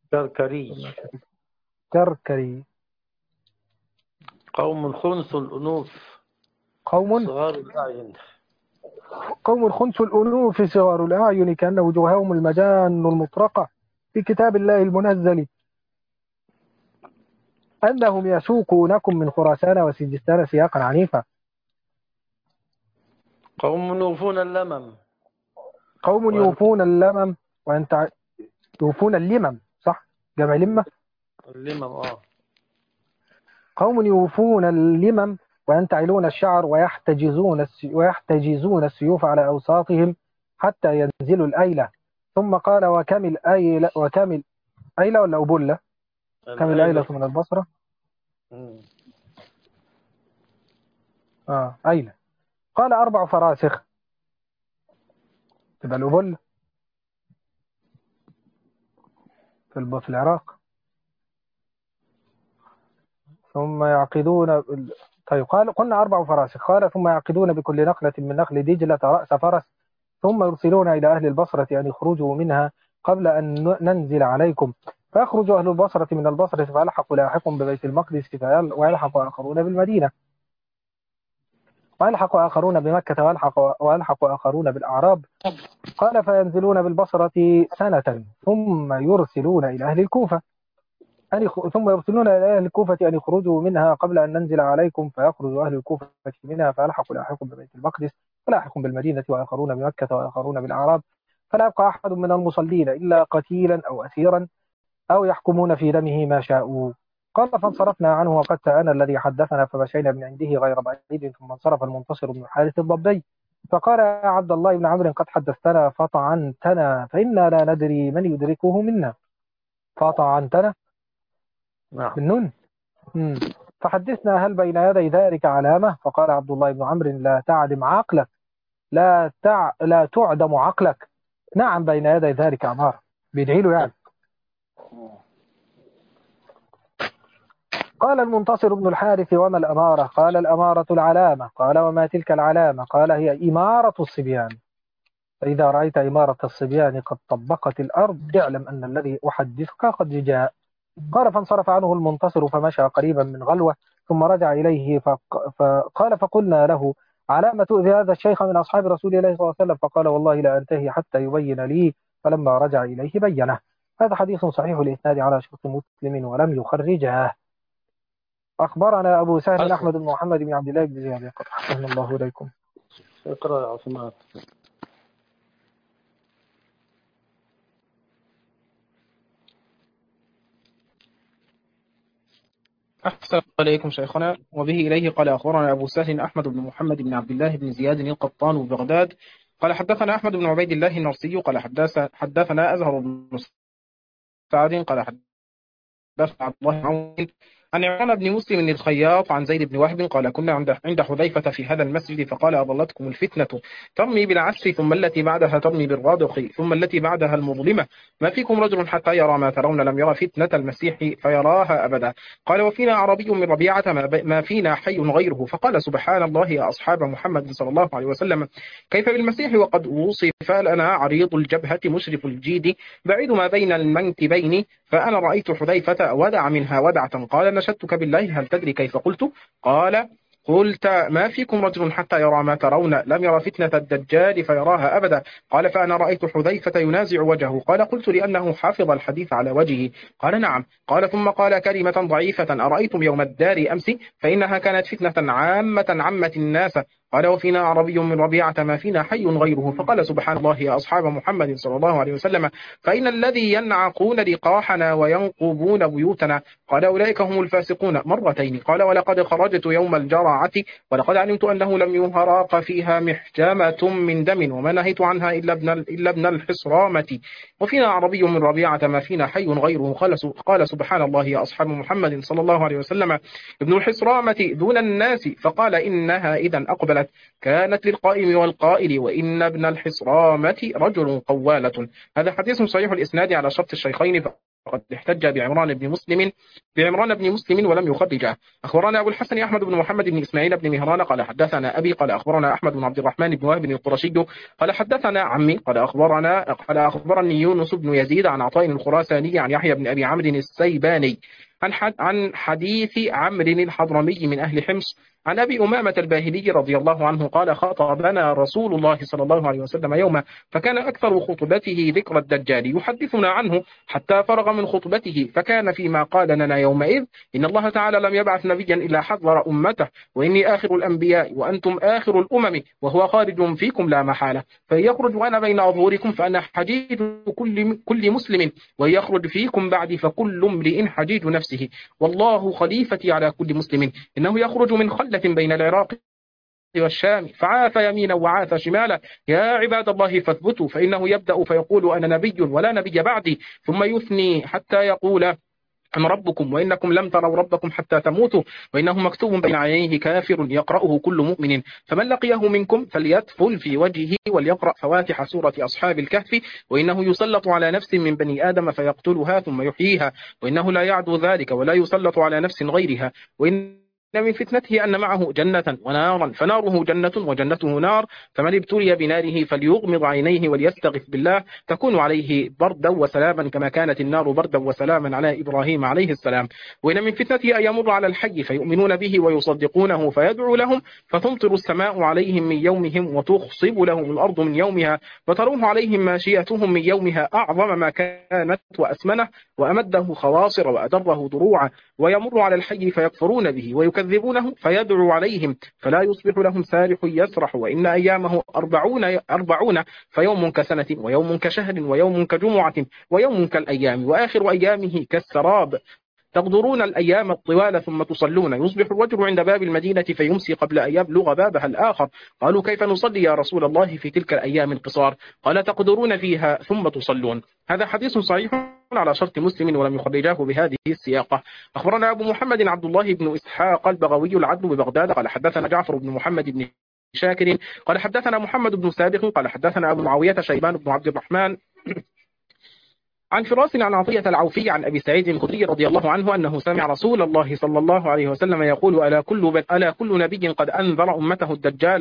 كركري قوم خنث الأنوف قوم صغار الأعين. قوم خنث الأنوف صغار الأعين كأن وجوههم المجان المطرقة في كتاب الله المنزل أنهم يسوقونكم من خراسان وسجستان سياقا عنيفا. قوم يوفون اللمم. قوم يوفون اللمم وأنت يوفون اللمم صح؟ جمع لمة. اللمم قوم يوفون اللمم وينتعلون الشعر ويحتجزون السيوف على أوساطهم حتى ينزلوا الأيلة. ثم قال وكمل أيلة ولا أبلة؟ كمل أيلة من البصرة. أيلة. قال 4 فراسخ تبقى الأبلة في العراق. ثم يعقدون طيب قلنا 4 فراسخ. قال ثم يعقدون بكل نخلة من نخل دجلة رأس فرس ثم يرسلون إلى أهل البصرة أن يخرجوا منها قبل أن ننزل عليكم. فيخرج أهل البصرة من البصرة فيلحق لاحق ببيت المقدس ويلحق آخرون بالمدينة ويلحق آخرون بمكة ويلحق آخرون بالأعراب. قال فينزلون بالبصرة سنة ثم يرسلون إلى أهل الكوفة أن يخرجوا منها قبل أن ننزل عليكم. فيخرج أهل الكوفة منها فيلحق لاحق ببيت المقدس ولاحق بالمدينة وآخرون بمكة وآخرون بالأعراب. فلا يبقى أحد من المصلين إلا قتيلا أو أسيرا أو يحكمون في دمه ما شاءوا. قال فانصرفنا عنه وقد سألنا الذي حدثنا فمشينا من عنده غير بعيد. ثم انصرف المنتصر بن الحارث الضبي فقال يا عبد الله بن عمرو قد حدثتنا فطعنتنا فإنا لا ندري من يدركه منا. فطعنتنا بالنون. فحدثنا هل بين يدي ذلك علامة؟ فقال عبد الله بن عمرو لا تعدم عقلك لا تعدم عقلك. نعم بين يدي ذلك عمار بيدعي له يعني. قال المنتصر بن الحارث وما الأمارة؟ قال الأمارة العلامة. قال وما تلك العلامة؟ قال هي إمارة الصبيان. فإذا رأيت إمارة الصبيان قد طبقت الأرض اعلم أن الذي أحدثك قد جاء. قال فانصرف عنه المنتصر فمشى قريبا من غلوة ثم رجع إليه فقال فقلنا له علامة تؤذي هذا الشيخ من أصحاب رسول الله صلى الله عليه وسلم؟ فقال والله لا أنتهي حتى يبين لي. فلما رجع إليه بينه. هذا حديث صحيح الإسناد على شرط مسلم ولم يخرجه. أخبرنا أبو سهل أحمد بن محمد بن عبد الله بن زياد. أحسن الله إليكم. اقرأ يا عثمان. أحسن عليكم شيخنا. وبه إليه قال أخبرنا أبو سهل أحمد بن محمد بن عبد الله بن زياد القطان ببغداد قال حدثنا أحمد بن عبيد الله النرسي قال حدثنا أزهر بن سعد قال حدثنا عبد الله بن عون عن عمران بن مسلم الخياط عن زيد بن وهب قال كنا عند حذيفة في هذا المسجد فقال أضلتكم الفتنة ترمي بالعسف ثم التي بعدها ترمي بالرادق ثم التي بعدها المظلمة ما فيكم رجل حتى يرى ما ترون لم يرى فتنة المسيح فيراها أبدا. قال وفينا عربي من ربيعة ما فينا حي غيره فقال سبحان الله يا أصحاب محمد صلى الله عليه وسلم كيف بالمسيح وقد وصف لنا عريض الجبهة مشرف الجيد بعيد ما بين المنكبين فأنا رأيت حذيفة ودع منها ودعة قال نشدتك بالله هل تدري كيف قلت؟ قلت ما فيكم رجل حتى يرى ما ترون لم يرى فتنة الدجال فيراها أبدا. قال فأنا رأيت حذيفة ينازع وجهه قال قلت لأنه حافظ الحديث على وجهه قال نعم. قال ثم قال كلمة ضعيفة أرأيتم يوم الدار أمس فإنها كانت فتنة عامة الناس. قال وفينا عربي من ربيعة ما فينا حي غيره فقال سبحان الله يا أصحاب محمد صلى الله عليه وسلم فإن الذي ينعقون لقاحنا وينقبون بيوتنا قال أولئك هم الفاسقون مرتين. قال ولقد خرجت يوم الجرعة ولقد علمت أنه لم يهراق فيها محجمة من دم وما نهيت عنها إلا ابن الحصرامة. وفينا عربي من ربيعة ما فينا حي غيره قال سبحان الله يا أصحاب محمد صلى الله عليه وسلم ابن الحصرامة دون الناس فقال إنها إذا أقبلت كانت للقائم والقائل وإن ابن الحصرامة رجل قوالة. هذا حديث صحيح الإسناد على شرط الشيخين فقد احتج بعمران بن مسلم ولم يخرجه. أخبرنا أبو الحسن أحمد بن محمد بن إسماعيل بن مهران قال حدثنا أبي قال أخبرنا أحمد بن عبد الرحمن بن وهب القرشي قال حدثنا عمي قال أخبرني يونس بن يزيد عن عطاء الخراساني عن يحيى بن أبي عمرو السيباني عن حديث عمرو الحضرمي من أهل حمص عن أبي أمامة الباهلي رضي الله عنه قال خطبنا رسول الله صلى الله عليه وسلم يوما فكان أكثر خطبته ذكر الدجال يحدثنا عنه حتى فرغ من خطبته فكان فيما قال لنا يومئذ إن الله تعالى لم يبعث نبيا إلا حذر أمته وإني آخر الأنبياء وأنتم آخر الأمم وهو خارج فيكم لا محالة فيخرج وأنا بين أظهركم فأنا حجيج كل مسلم ويخرج فيكم بعدي فكل امرئ حجيج نفسه والله خليفتي على كل مسلم إنه يخرج من خلة بين العراق والشام فعاث يمينا وعاث شمالا يا عباد الله فاثبتوا فإنه يبدأ فيقول أنا نبي ولا نبي بعدي ثم يثني حتى يقول أنا ربكم وإنكم لم تروا ربكم حتى تموتوا وإنه مكتوب بين عينيه كافر يقرأه كل مؤمن فمن لقيه منكم فليتفل في وجهه وليقرأ فواتح سورة أصحاب الكهف وإنه يسلط على نفس من بني آدم فيقتلها ثم يحييها وإنه لا يعدو ذلك ولا يسلط على نفس غيرها وإن من فتنته أن معه جنة ونارا فناره جنة وجنته نار فمن ابتلي بناره فليغمض عينيه وليستغث بالله تكون عليه بردا وسلاما كما كانت النار بردا وسلاما على إبراهيم عليه السلام وإن من فتنته أن يمر على الحي فيؤمنون به ويصدقونه فيدعو لهم فتمطر السماء عليهم من يومهم وتخصب لهم الأرض من يومها فتروه عليهم ماشيتهم من يومها أعظم ما كانت وأسمنه وأمده خواصر وأدره ضروعا ويمر على الحي فيكفرون به ويكذبونه فيدعو عليهم فلا يصبح لهم سارح يسرح وإن أيامه 40 فيوم كسنة ويوم كشهر ويوم كجمعة ويوم كالأيام وآخر أيامه كالسراب تقدرون الأيام الطوال ثم تصلون يصبح الرجل عند باب المدينة فيمسي قبل أن يبلغ بابها الآخر قالوا كيف نصلي يا رسول الله في تلك الأيام القصار قال تقدرون فيها ثم تصلون. هذا حديث صحيح على شرط مسلم ولم يخرجاه بهذه السياقة. أخبرنا أبو محمد عبد الله بن إسحاق البغوي العدل ببغداد قال حدثنا جعفر بن محمد بن شاكر قال حدثنا محمد بن سابق قال حدثنا أبو معاوية شيبان بن عبد الرحمن عن فراس عن عطية العوفي عن أبي سعيد الخدري رضي الله عنه أنه سمع رسول الله صلى الله عليه وسلم يقول ألا كل نبي قد أنذر أمته الدجال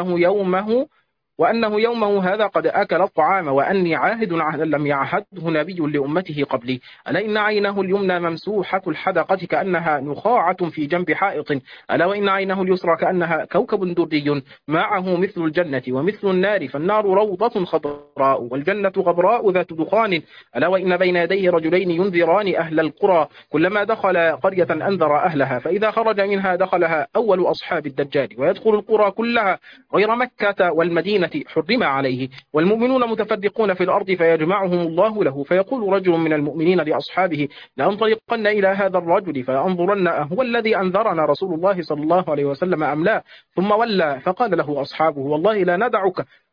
وأنه يومه هذا قد أكل الطعام وأني عاهد عهدا لم يعهده نبي لأمته قبلي ألا إن عينه اليمنى ممسوحة الحدقة كأنها نخاعة في جنب حائط ألا وإن عينه اليسرى كأنها كوكب دري معه مثل الجنة ومثل النار فالنار روضة خضراء والجنة غبراء ذات دخان ألا وإن بين يديه رجلين ينذران أهل القرى كلما دخل قرية أنذر أهلها فإذا خرج منها دخلها أول أصحاب الدجال ويدخل القرى كلها غير مكة والمدينة حرم عليه والمؤمنون متفرقون في الأرض فيجمعهم الله له فيقول رجل من المؤمنين لأصحابه لأنطلقن إلى هذا الرجل فأنظرن أهو الذي أنذرنا رسول الله صلى الله عليه وسلم أم لا ثم ولى فقال له أصحابه والله لا ندعك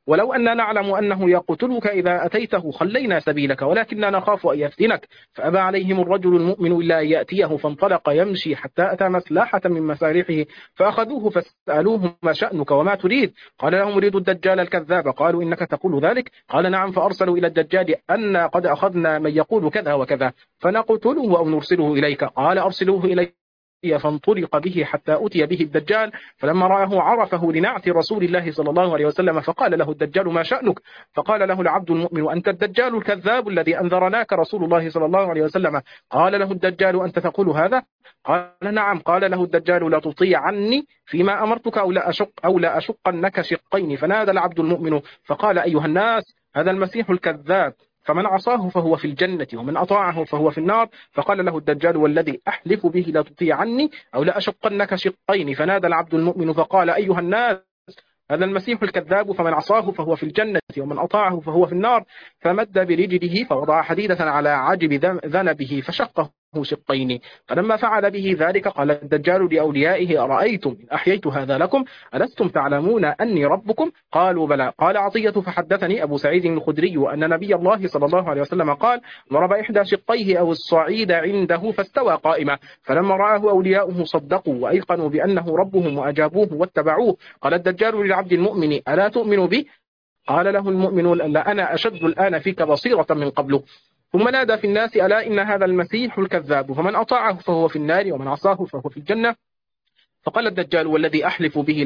ولو أننا نعلم أنه يقتلك إذا أتيته خلينا سبيلك، ولكننا نخاف أن يفتنك. فأبى عليهم الرجل المؤمن إلا أن يأتيه، فانطلق يمشي حتى أتى مسلاحة من مسارحه، فأخذوه فسألوه ما شأنك وما تريد؟ قال لهم أريد الدجال الكذاب. قالوا إنك تقول ذلك؟ قال نعم. فأرسلوا إلى الدجال أن قد أخذنا من يقول كذا وكذا، فنقتله أو نرسله إليك؟ قال أرسلوه إلي. فانطلق به حتى أتي به الدجال، فلما رآه عرفه لنعت رسول الله صلى الله عليه وسلم، فقال له الدجال ما شأنك؟ فقال له العبد المؤمن أنت الدجال الكذاب الذي أنذرناك رسول الله صلى الله عليه وسلم. قال له الدجال أنت تقول هذا؟ قال نعم. قال له الدجال لا تطيع عني فيما أمرتك أو لا أشقنك شقين. فنادى العبد المؤمن فقال أيها الناس، هذا المسيح الكذاب، فمن عصاه فهو في الجنة ومن أطاعه فهو في النار. فقال له الدجال والذي أحلف به لا تطيع عني أو لا أشقنك شقين. فنادى العبد المؤمن فقال أيها الناس، هذا المسيح الكذاب، فمن عصاه فهو في الجنة ومن أطاعه فهو في النار. فمد برجله فوضع حديدة على عجب ذنبه فشقه شقين. فلما فعل به ذلك قال الدجال لأوليائه أرأيتم إن أحييت هذا لكم ألستم تعلمون أني ربكم؟ قالوا بلى. قال عطية فحدثني أبو سعيد الخدري أن نبي الله صلى الله عليه وسلم قال ضرب إحدى شقيه أو الصعيد عنده فاستوى قائما، فلما رآه أولياؤه صدقوا وأيقنوا بأنه ربهم وأجابوه واتبعوه. قال الدجال للعبد المؤمن ألا تؤمن بي؟ قال له المؤمن لا أنا أشد الآن فيك بصيرة من قبله. ثم نادى في الناس ألا إن هذا المسيح الكذاب، فمن أطاعه فهو في النار ومن عصاه فهو في الجنة. فقال الدجال والذي أحلف به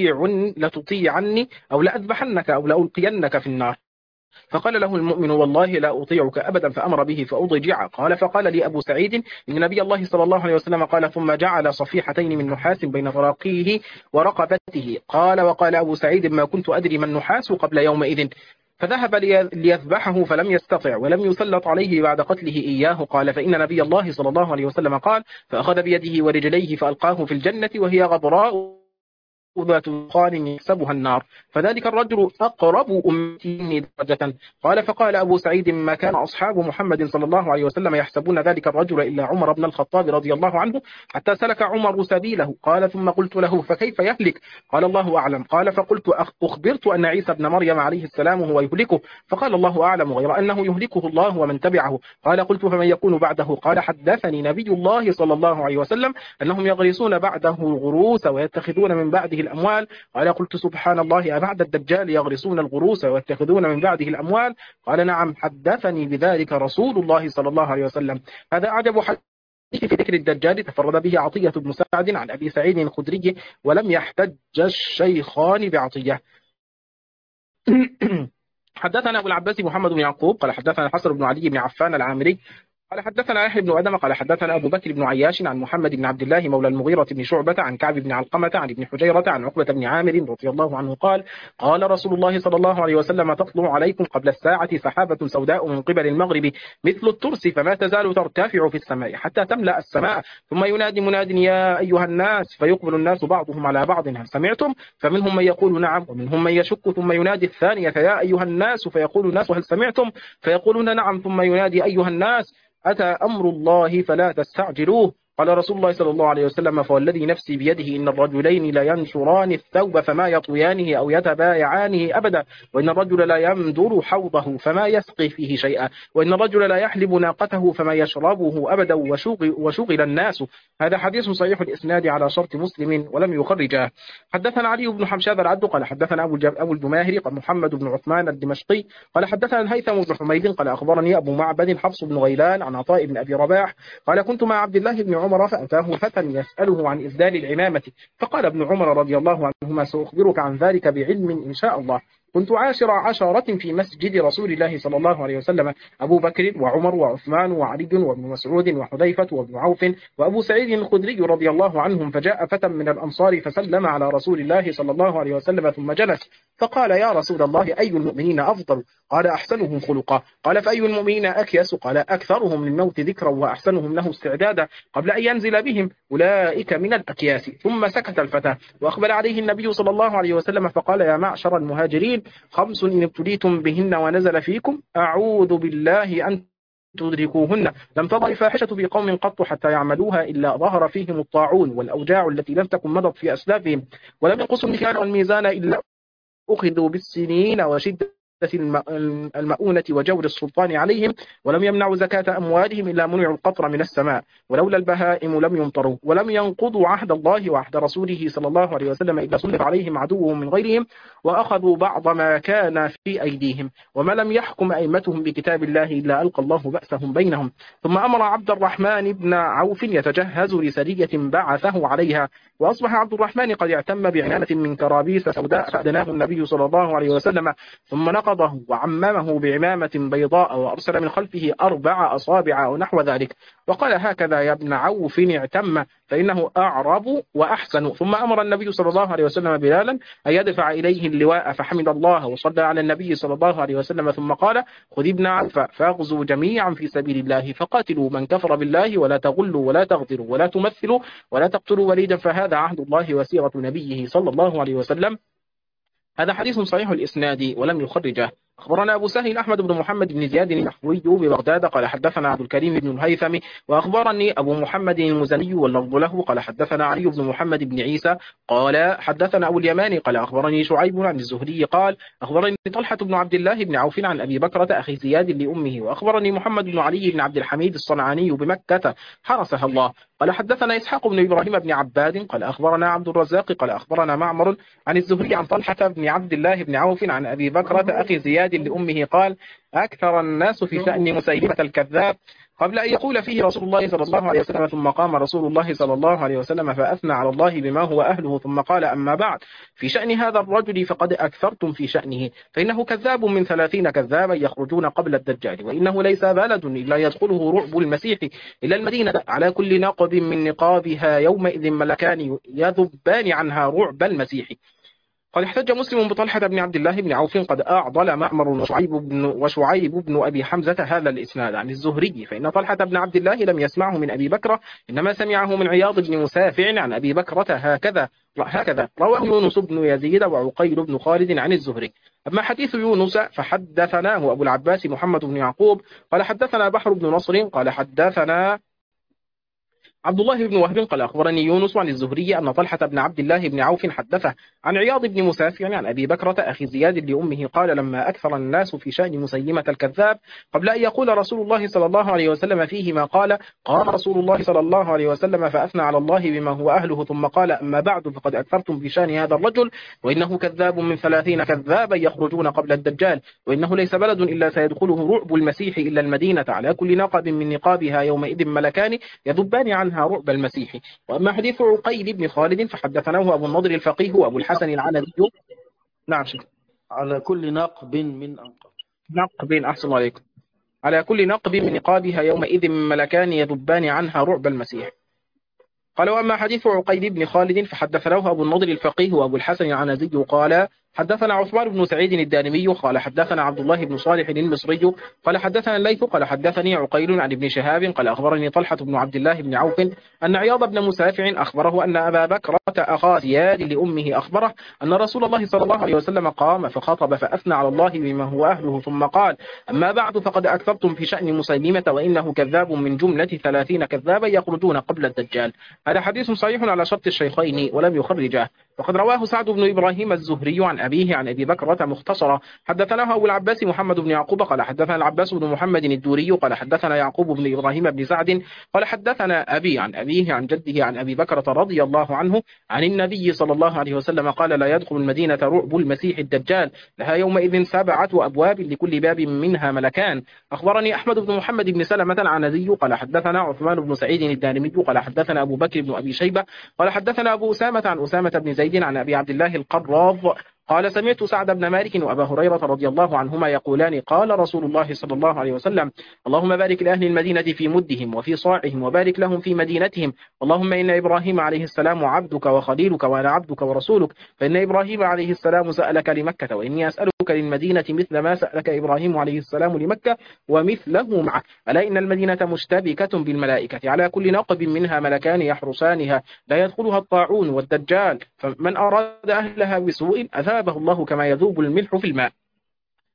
لا تطيع عني أو لأذبحنك أو لألقينك في النار. فقال له المؤمن والله لا أطيعك أبدا، فأمر به فأضجع. قال فقال لي أبو سعيد إن نبي الله صلى الله عليه وسلم قال ثم جعل صفيحتين من نحاس بين تراقيه ورقبته. قال وقال أبو سعيد ما كنت أدري ما النحاس قبل يومئذ، فذهب ليذبحه فلم يستطع ولم يسلط عليه بعد قتله إياه. قال فإن نبي الله صلى الله عليه وسلم قال فأخذ بيده ورجليه فألقاه في الجنة وهي غبراء ذات دخان يحسبها النار، فذلك الرجل أقرب أمتي درجة. قال فقال أبو سعيد ما كان أصحاب محمد صلى الله عليه وسلم يحسبون ذلك الرجل إلا عمر بن الخطاب رضي الله عنه حتى سلك عمر سبيله. قال ثم قلت له فكيف يهلك؟ قال الله أعلم. قال فقلت أخبرت أن عيسى بن مريم عليه السلام هو يهلكه؟ فقال الله أعلم غير أنه يهلكه الله ومن تبعه. قال قلت فمن يكون بعده؟ قال حدثني نبي الله صلى الله عليه وسلم أنهم يغرسون بعده الغروس ويتخذون من بعده الأموال. قال قلت سبحان الله أبعد الدجال يغرسون الغروس ويتخذون من بعده الأموال؟ قال نعم حدثني بذلك رسول الله صلى الله عليه وسلم. هذا أعجب حديث في ذكر الدجال تفرد به عطية بن سعد عن أبي سعيد الخدري ولم يحتج الشيخان بعطية. حدثنا أبو العباس محمد بن يعقوب قال حدثنا الحسن بن علي بن عفان العامري قال حدثنا يحيى بن آدم قال حدثنا أبو بكر بن عياش عن محمد بن عبد الله مولى المغيرة بن شعبة عن كعب بن علقمة عن ابن حجيرة عن عقبة بن عامر رضي الله عنه قال قال رسول الله صلى الله عليه وسلم تطلع عليكم قبل الساعة سحابة سوداء من قبل المغرب مثل الترس فما تزال ترتفع في السماء حتى تملأ السماء، ثم ينادي مناد يا أيها الناس، فيقبل الناس بعضهم على بعض هل سمعتم؟ فمنهم من يقول نعم ومنهم من يشك، ثم ينادي الثانية يا أيها الناس، فيقول الناس هل سمعتم؟ فيقولون نعم، ثم ينادي أيها الناس أتى أمر الله فلا تستعجلوه. قال رسول الله صلى الله عليه وسلم فوالذي نفسي بيده إن الرجلين لا ينشران الثوب فما يطويانه أو يتبايعانه أبدا، وإن الرجل لا يمدر حوضه فما يسقي فيه شيئا، وإن الرجل لا يحلب ناقته فما يشربه أبدا وشغل الناس. هذا حديث صحيح الإسناد على شرط مسلم ولم يخرجه. حدثنا علي بن حمشاد العبد قال حدثنا أبو الجماهري قال محمد بن عثمان الدمشقي قال حدثنا الهيثم بن حميد قال أخبرني أبو معبد حفص بن غيلان عن عطاء بن أبي رباح قال كنت مع عبد الله بن عمر فأتاه فتى يسأله عن إسدال العمامة، فقال ابن عمر رضي الله عنهما سأخبرك عن ذلك بعلم إن شاء الله. كنت عاشر عشرة في مسجد رسول الله صلى الله عليه وسلم، أبو بكر وعمر وعثمان وعلي وابن مسعود وحذيفة وابن عوف وأبو سعيد الخدري رضي الله عنهم، فجاء فتى من الأنصار فسلم على رسول الله صلى الله عليه وسلم ثم جلس، فقال يا رسول الله أي المؤمنين أفضل؟ قال أحسنهم خلقا. قال فأي المؤمنين أكيس؟ قال أكثرهم للموت ذكرا وأحسنهم له استعدادا قبل أن ينزل بهم، أولئك من الأكياس. ثم سكت الفتى وأقبل عليه النبي صلى الله عليه وسلم فقال يا معشر المهاجرين 5 إن ابتليتم بهن ونزل فيكم أعوذ بالله أن تدركوهن، لم تظهر الفاحشة في قوم قط حتى يعملوها إلا ظهر فيهم الطاعون والأوجاع التي لم تكن مضت في أسلافهم، ولم ينقصوا المكيال والميزان إلا أخذوا بالسنين وشدة المؤونة وجور السلطان عليهم، ولم يمنعوا زكاة أموالهم إلا منعوا القطر من السماء، ولولا البهائم لم يمطروا، ولم ينقضوا عهد الله وعهد رسوله صلى الله عليه وسلم إلا سلط عليهم عدوهم من غيرهم، وأخذوا بعض ما كان في أيديهم، وما لم يحكم أئمتهم بكتاب الله إلا ألقى الله بأسهم بينهم. ثم أمر عبد الرحمن بن عوف يتجهز لسرية بعثه عليها، وأصبح عبد الرحمن قد اعتم بعمامة من كرابيس سوداء فأدناه النبي صلى الله عليه وسلم، ثم نقضه وعممه بعمامة بيضاء، وأرسل من خلفه 4 أصابع أو نحو ذلك، وقال: هكذا يا ابن عوف اعتم، فإنه أعرب وأحسن. ثم أمر النبي صلى الله عليه وسلم بلالا أن يدفع إليه اللواء، فحمد الله وصلى على النبي صلى الله عليه وسلم، ثم قال: خذ ابن عوف فاغزوا جميعا في سبيل الله، فقاتلوا من كفر بالله، ولا تغلوا ولا تغدروا ولا تمثلوا ولا تقتلوا وليدا، فهذا عهد الله وسيرة نبيه صلى الله عليه وسلم. هذا حديث صحيح الإسناد ولم يخرجه. أخبرنا أبو سهل أحمد بن محمد بن زياد النحوي ببغداد قال حدثنا عبد الكريم بن الهيثم، وأخبرني أبو محمد المزني واللفظ له قال حدثنا علي بن محمد بن عيسى قال حدثنا أبو اليماني قال أخبرني شعيب عن الزهري قال أخبرني طلحة بن عبد الله بن عوف عن أبي بكرة أخي زياد لأمه، وأخبرني محمد بن علي بن عبد الحميد الصنعاني بمكة حرسها الله قال حدثنا إسحاق بن إبراهيم بن عباد قال أخبرنا عبد الرزاق قال أخبرنا معمر عن الزهري عن طلحة بن عبد الله بن عوف عن أبي بكرة أخي زياد لأمه قال أكثر الناس في شأن مسيلمة الكذاب قبل أن يقول فيه رسول الله صلى الله عليه وسلم، ثم قام رسول الله صلى الله عليه وسلم فأثنى على الله بما هو أهله، ثم قال: أما بعد، في شأن هذا الرجل فقد أكثرتم في شأنه، فإنه كذاب من 30 كذابا يخرجون قبل الدجال، وإنه ليس بلد إلا يدخله رعب المسيح إلى المدينة، على كل نقب من نقابها يومئذ ملكان يذبان عنها رعب المسيح. قد احتج مسلم بطلحة بن عبد الله بن عوف قد أعضل معمر وشعيب بن أبي حمزة هذا الإسناد عن الزهري، فإن طلحة بن عبد الله لم يسمعه من أبي بكرة، إنما سمعه من عياض بن مسافع عن أبي بكرة هكذا رواه يونس بن يزيد وعقيل بن خالد عن الزهري. أما حديث يونس فحدثناه أبو العباس محمد بن يعقوب قال حدثنا بحر بن نصر قال حدثنا عبد الله بن وهب قال أخبرني يونس عن الزهري أن طلحة بن عبد الله بن عوف حدثه عن عياض بن مسافع عن أبي بكرة أخي زياد لأمه قال: لما أكثر الناس في شأن مسيلمة الكذاب قبل أن يقول رسول الله صلى الله عليه وسلم فيه ما قال، قام رسول الله صلى الله عليه وسلم فأثنى على الله بما هو أهله، ثم قال: أما بعد، فقد أكثرتم في شأن هذا الرجل، وإنه كذاب من 30 كذابا يخرجون قبل الدجال، وإنه ليس بلد إلا سيدخله رعب المسيح إلا المدينة، على كل نقب من نقابها يومئذ ملكان يذبان عنها رعب المسيح. وأما حديث عقيل بن خالد فحدثناه أبو النضر الفقيه وأبو الحسن العنزي. نعم شيخ. على كل نقب من أنقب. نقب، أحسن عليكم. على كل نقب من نقابها يومئذ ملكان يذبان عنها رعب المسيح. قال: وأما حديث عقيل بن خالد فحدثناه أبو النضر الفقيه وأبو الحسن العنزي قال حدثنا عثمان بن سعيد الدارمي قال حدثنا عبد الله بن صالح المصري قال حدثنا الليث قال حدثني عقيل عن ابن شهاب قال أخبرني طلحة بن عبد الله بن عوف أن عياض بن مسافع أخبره أن أبا بكرة أخا زياد لأمه أخبره أن رسول الله صلى الله عليه وسلم قام فخطب فأثنى على الله بما هو أهله، ثم قال: أما بعد، فقد أكثرتم في شأن مسيلمة، وإنه كذاب من جملة 30 كذابا يخرجون قبل الدجال. هذا حديث صحيح على شرط الشيخين ولم يخرجه. وقد رواه سعد بن إبراهيم الزهري عن أبيه عن أبي بكرة مختصرة حدثناه أبو العباس محمد بن يعقوب قال حدثنا العباس بن محمد الدوري قال حدثنا يعقوب بن إبراهيم بن سعد قال حدثنا أبي عن أبيه عن جده عن أبي بكرة رضي الله عنه عن النبي صلى الله عليه وسلم قال: لا يدخل المدينة رعب المسيح الدجال، لها يومئذ 7 أبواب لكل باب منها ملكان. أخبرني أحمد بن محمد بن سلمة العنزي قال حدثنا عثمان بن سعيد الدارمي قال حدثنا أبو بكر بن أبي شيبة قال حدثنا أبو أسامة عن أسامة بن زيد عن أبي عبد الله القراض قال: سمعت سعد بن مالك وأبا هريرة رضي الله عنهما يقولان: قال رسول الله صلى الله عليه وسلم: اللهم بارك لأهل المدينة في مدهم وفي صاعهم، وبارك لهم في مدينتهم. اللهم إن إبراهيم عليه السلام عبدك وخليلك، وأنا عبدك ورسولك، فإن إبراهيم عليه السلام سألك لمكة، وإني أسألك للمدينة مثل ما سألك إبراهيم عليه السلام لمكة ومثله معه. ألا إن المدينة مشتبكة بالملائكة، على كل نقب منها ملكان يحرسانها، لا يدخلها الطاعون والدجال، فمن أراد أهلها بسوء أذابه الله كما يذوب الملح في الماء.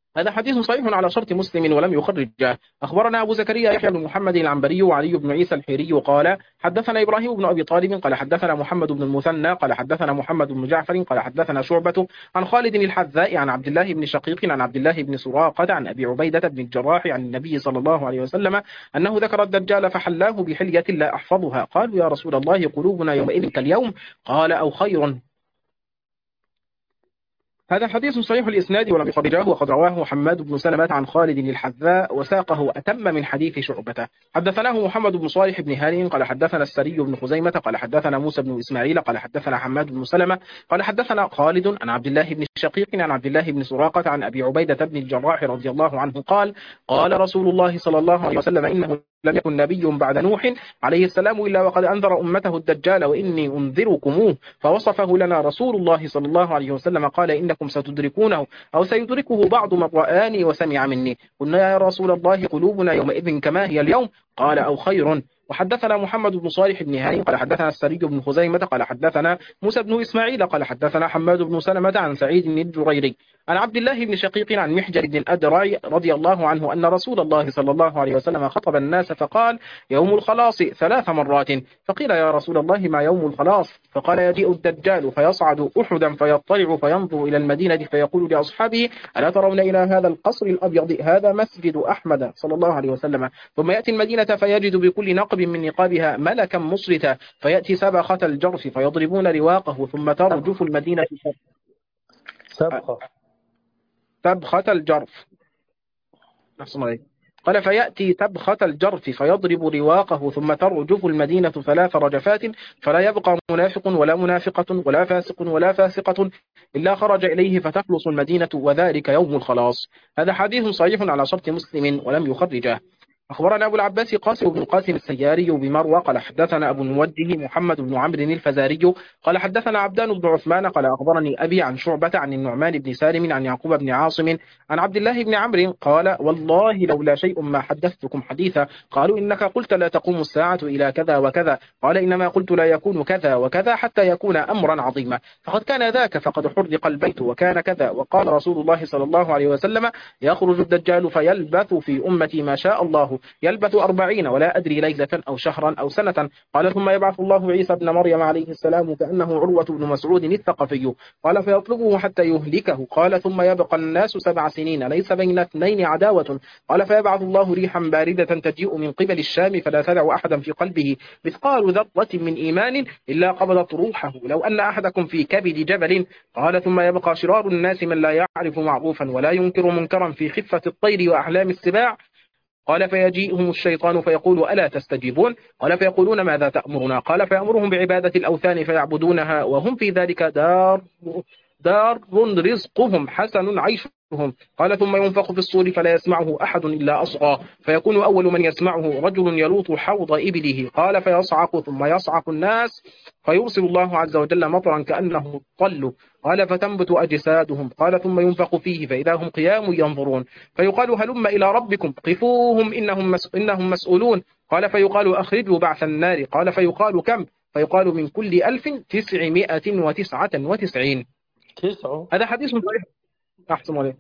هذا حديث صحيح على شرط مسلم ولم يخرجه. أخبرنا أبو زكريا يحيى بن محمد العنبري وعلي بن عيسى الحيري قال حدثنا إبراهيم بن أبي طالب قال حدثنا محمد بن المثنى قال حدثنا محمد بن جعفر قال حدثنا شعبة عن خالد الحذاء عن عبد الله بن شقيق عن عبد الله بن سراقة عن أبي عبيدة بن الجراح عن النبي صلى الله عليه وسلم أنه ذكر الدجال فحلاه بحلية لا أحفظها. قالوا يا رسول الله قلوبنا يومئذ كاليوم، قال أو خير. هذا حديث صحيح الإسناد ولم يخرجاه، وقد رواه حماد بن سلمة عن خالد الحذاء وساقه أتم من حديث شعبة. حدثناه محمد بن صالح بن هانئ قال حدثنا السري بن خزيمة قال حدثنا موسى بن إسماعيل قال حدثنا حماد بن سلمة قال حدثنا خالد عن عبد الله بن شقيق عن عبد الله بن سراقة عن أبي عبيدة بن الجراح رضي الله عنه قال قال رسول الله صلى الله عليه وسلم إنه لم يكن نبي بعد نوح عليه السلام إلا وقد أنذر أمته الدجال وإني أنذركموه، فوصفه لنا رسول الله صلى الله عليه وسلم قال إنكم ستدركونه أو سيدركه بعض من رآني وسمع مني. قلنا يا رسول الله قلوبنا يومئذ كما هي اليوم، قال أو خير. وحدثنا محمد بن صالح بن هانئ قال حدثنا السري بن خزيمة قال حدثنا موسى بن إسماعيل قال حدثنا حماد بن سلمة عن سعيد الجريري عن عبد الله بن شقيق عن محجر بن الأدرع رضي الله عنه أن رسول الله صلى الله عليه وسلم خطب الناس فقال يوم الخلاص 3 مرات. فقيل يا رسول الله ما يوم الخلاص؟ فقال يجيء الدجال فيصعد أحدا فيطلع فينظر إلى المدينة فيقول لأصحابه ألا ترون إلى هذا القصر الأبيض هذا مسجد أحمد صلى الله عليه وسلم؟ ثم يأتي المدينة فيجد بكل نقب من نقابها ملكا مصرتا فيأتي سبخة الجرف فيضربون رواقه ثم ترجف المدينة سبخة الجرف. قال فيأتي تبخة الجرف فيضرب رواقه ثم ترجف المدينة 3 رجفات فلا يبقى منافق ولا منافقة ولا فاسق ولا فاسقة إلا خرج إليه فتخلص المدينة وذلك يوم الخلاص. هذا حديث صحيح على شرط مسلم ولم يخرجه. أخبرنا أبو العباس قاسم بن قاسم السياري بمروى قال حدثنا أبو الموجه محمد بن عمرو الفزاري قال حدثنا عبدان بن عثمان قال أخبرني أبي عن شعبة عن النعمان بن سالم عن يعقوب بن عاصم عن عبد الله بن عمرو قال والله لولا شيء ما حدثتكم حديثا. قالوا إنك قلت لا تقوم الساعة إلى كذا وكذا، قال إنما قلت لا يكون كذا وكذا حتى يكون أمرا عظيما، فقد كان ذاك فقد حرق البيت وكان كذا. وقال رسول الله صلى الله عليه وسلم يخرج الدجال فيلبث في أمتي ما شاء الله، يلبث 40 ولا أدري ليلة أو شهرا أو سنة. قال ثم يبعث الله عيسى بن مريم عليه السلام كأنه عروة بن مسعود الثقفي قال فيطلبه حتى يهلكه. قال ثم يبقى الناس 7 سنين ليس بين 2 عداوة. قال فيبعث الله ريحا باردة تجيء من قبل الشام فلا تدع أحدا في قلبه مثقال ذرة من إيمان إلا قبضت روحه لو أن أحدكم في كبد جبل. قال ثم يبقى شرار الناس من لا يعرف معروفا ولا ينكر منكرا في خفة الطير وأحلام السباع. قال فيجيئهم الشيطان فيقول ألا تستجيبون؟ قال فيقولون ماذا تأمرنا؟ قال فيأمرهم بعبادة الأوثان فيعبدونها وهم في ذلك دار رزقهم حسن عيشهم. قال ثم ينفخ في الصور فلا يسمعه أحد إلا أصغى فيكون أول من يسمعه رجل يلوط حوض إبله. قال فيصعق ثم يصعق الناس فيرسل الله عز وجل مطرا كأنه الطل. قال فتنبت أجسادهم. قال ثم ينفخ فيه فإذا هم قيام ينظرون فيقال هلم إلى ربكم قفوهم إنهم مسؤولون. قال فيقال أخرجوا بعث النار. قال فيقال كم؟ فيقال من كل 1999. هذا حديث صحيح. أحسن عليه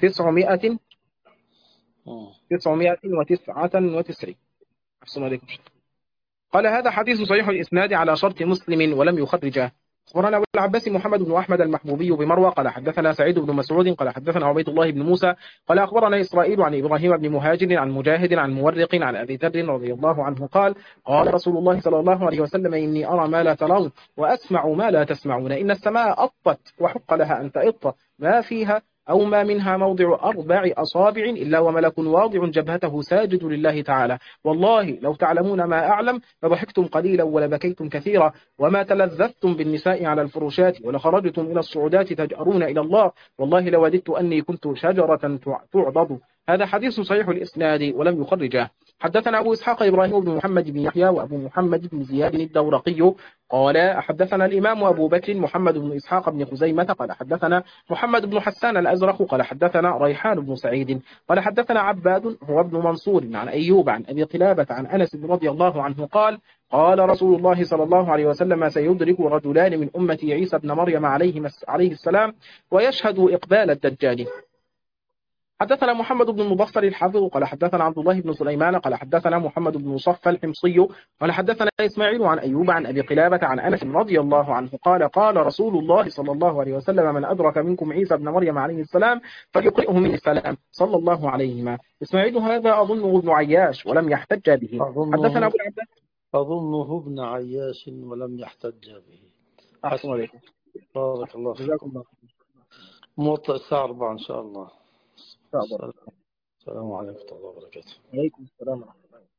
999. أحسن عليكم. قال هذا حديث صحيح الإسناد على شرط مسلم ولم يخرجه. أخبرنا أبو العباس محمد بن أحمد المحبوبي بمروى قال حدثنا سعيد بن مسعود قال حدثنا عبيد الله بن موسى قال أخبرنا إسرائيل عن إبراهيم بن مهاجر عن مجاهد عن مورق عن أبي ذر رضي الله عنه قال قال رسول الله صلى الله عليه وسلم إني أرى ما لا ترون وأسمع ما لا تسمعون. إن السماء أطت وحق لها أن تئط ما فيها أو ما منها موضع 4 أصابع إلا وملك واضع جبهته ساجد لله تعالى. والله لو تعلمون ما أعلم لضحكتم قليلا ولبكيتم كثيرا وما تلذذتم بالنساء على الفروشات ولخرجتم إلى الصعودات تجأرون إلى الله. والله لوددت أني كنت شجرة تعضد. هذا حديث صحيح الإسناد ولم يخرجه. حدثنا أبو إسحاق إبراهيم بن محمد بن يحيى وأبو محمد بن زياد الدورقي قال حدثنا الإمام أبو بكر محمد بن إسحاق بن خزيمة قال حدثنا محمد بن حسان الأزرق قال حدثنا ريحان بن سعيد قال حدثنا عباد هو ابن منصور عن أيوب عن أبي قلابة عن أنس رضي الله عنه قال قال رسول الله صلى الله عليه وسلم سيدرك رجلان من أمتي عيسى بن مريم عليه السلام ويشهد إقبال الدجال. حدثنا محمد بن المبصر الحافظ قال حدثنا عبد الله بن سليمان قال حدثنا محمد بن مصفى الحمصي قال حدثنا إسماعيل عن أيوب عن أبي قلابة عن أنس رضي الله عنه قال قال رسول الله صلى الله عليه وسلم من أدرك منكم عيسى بن مريم عليه السلام فليقرئه من السلام صلى الله عليهما. إسماعيل هذا أظنه ابن عياش ولم يحتج به. حدثنا أبو العباس أظنه ابن عياش ولم يحتج به. أحسن عليكم. بارك الله جزاكم الله فيكم. موطئ الساعة 4 إن شاء الله. خير. السلام عليكم ورحمة الله وبركاته. عليكم السلام ورحمة الله.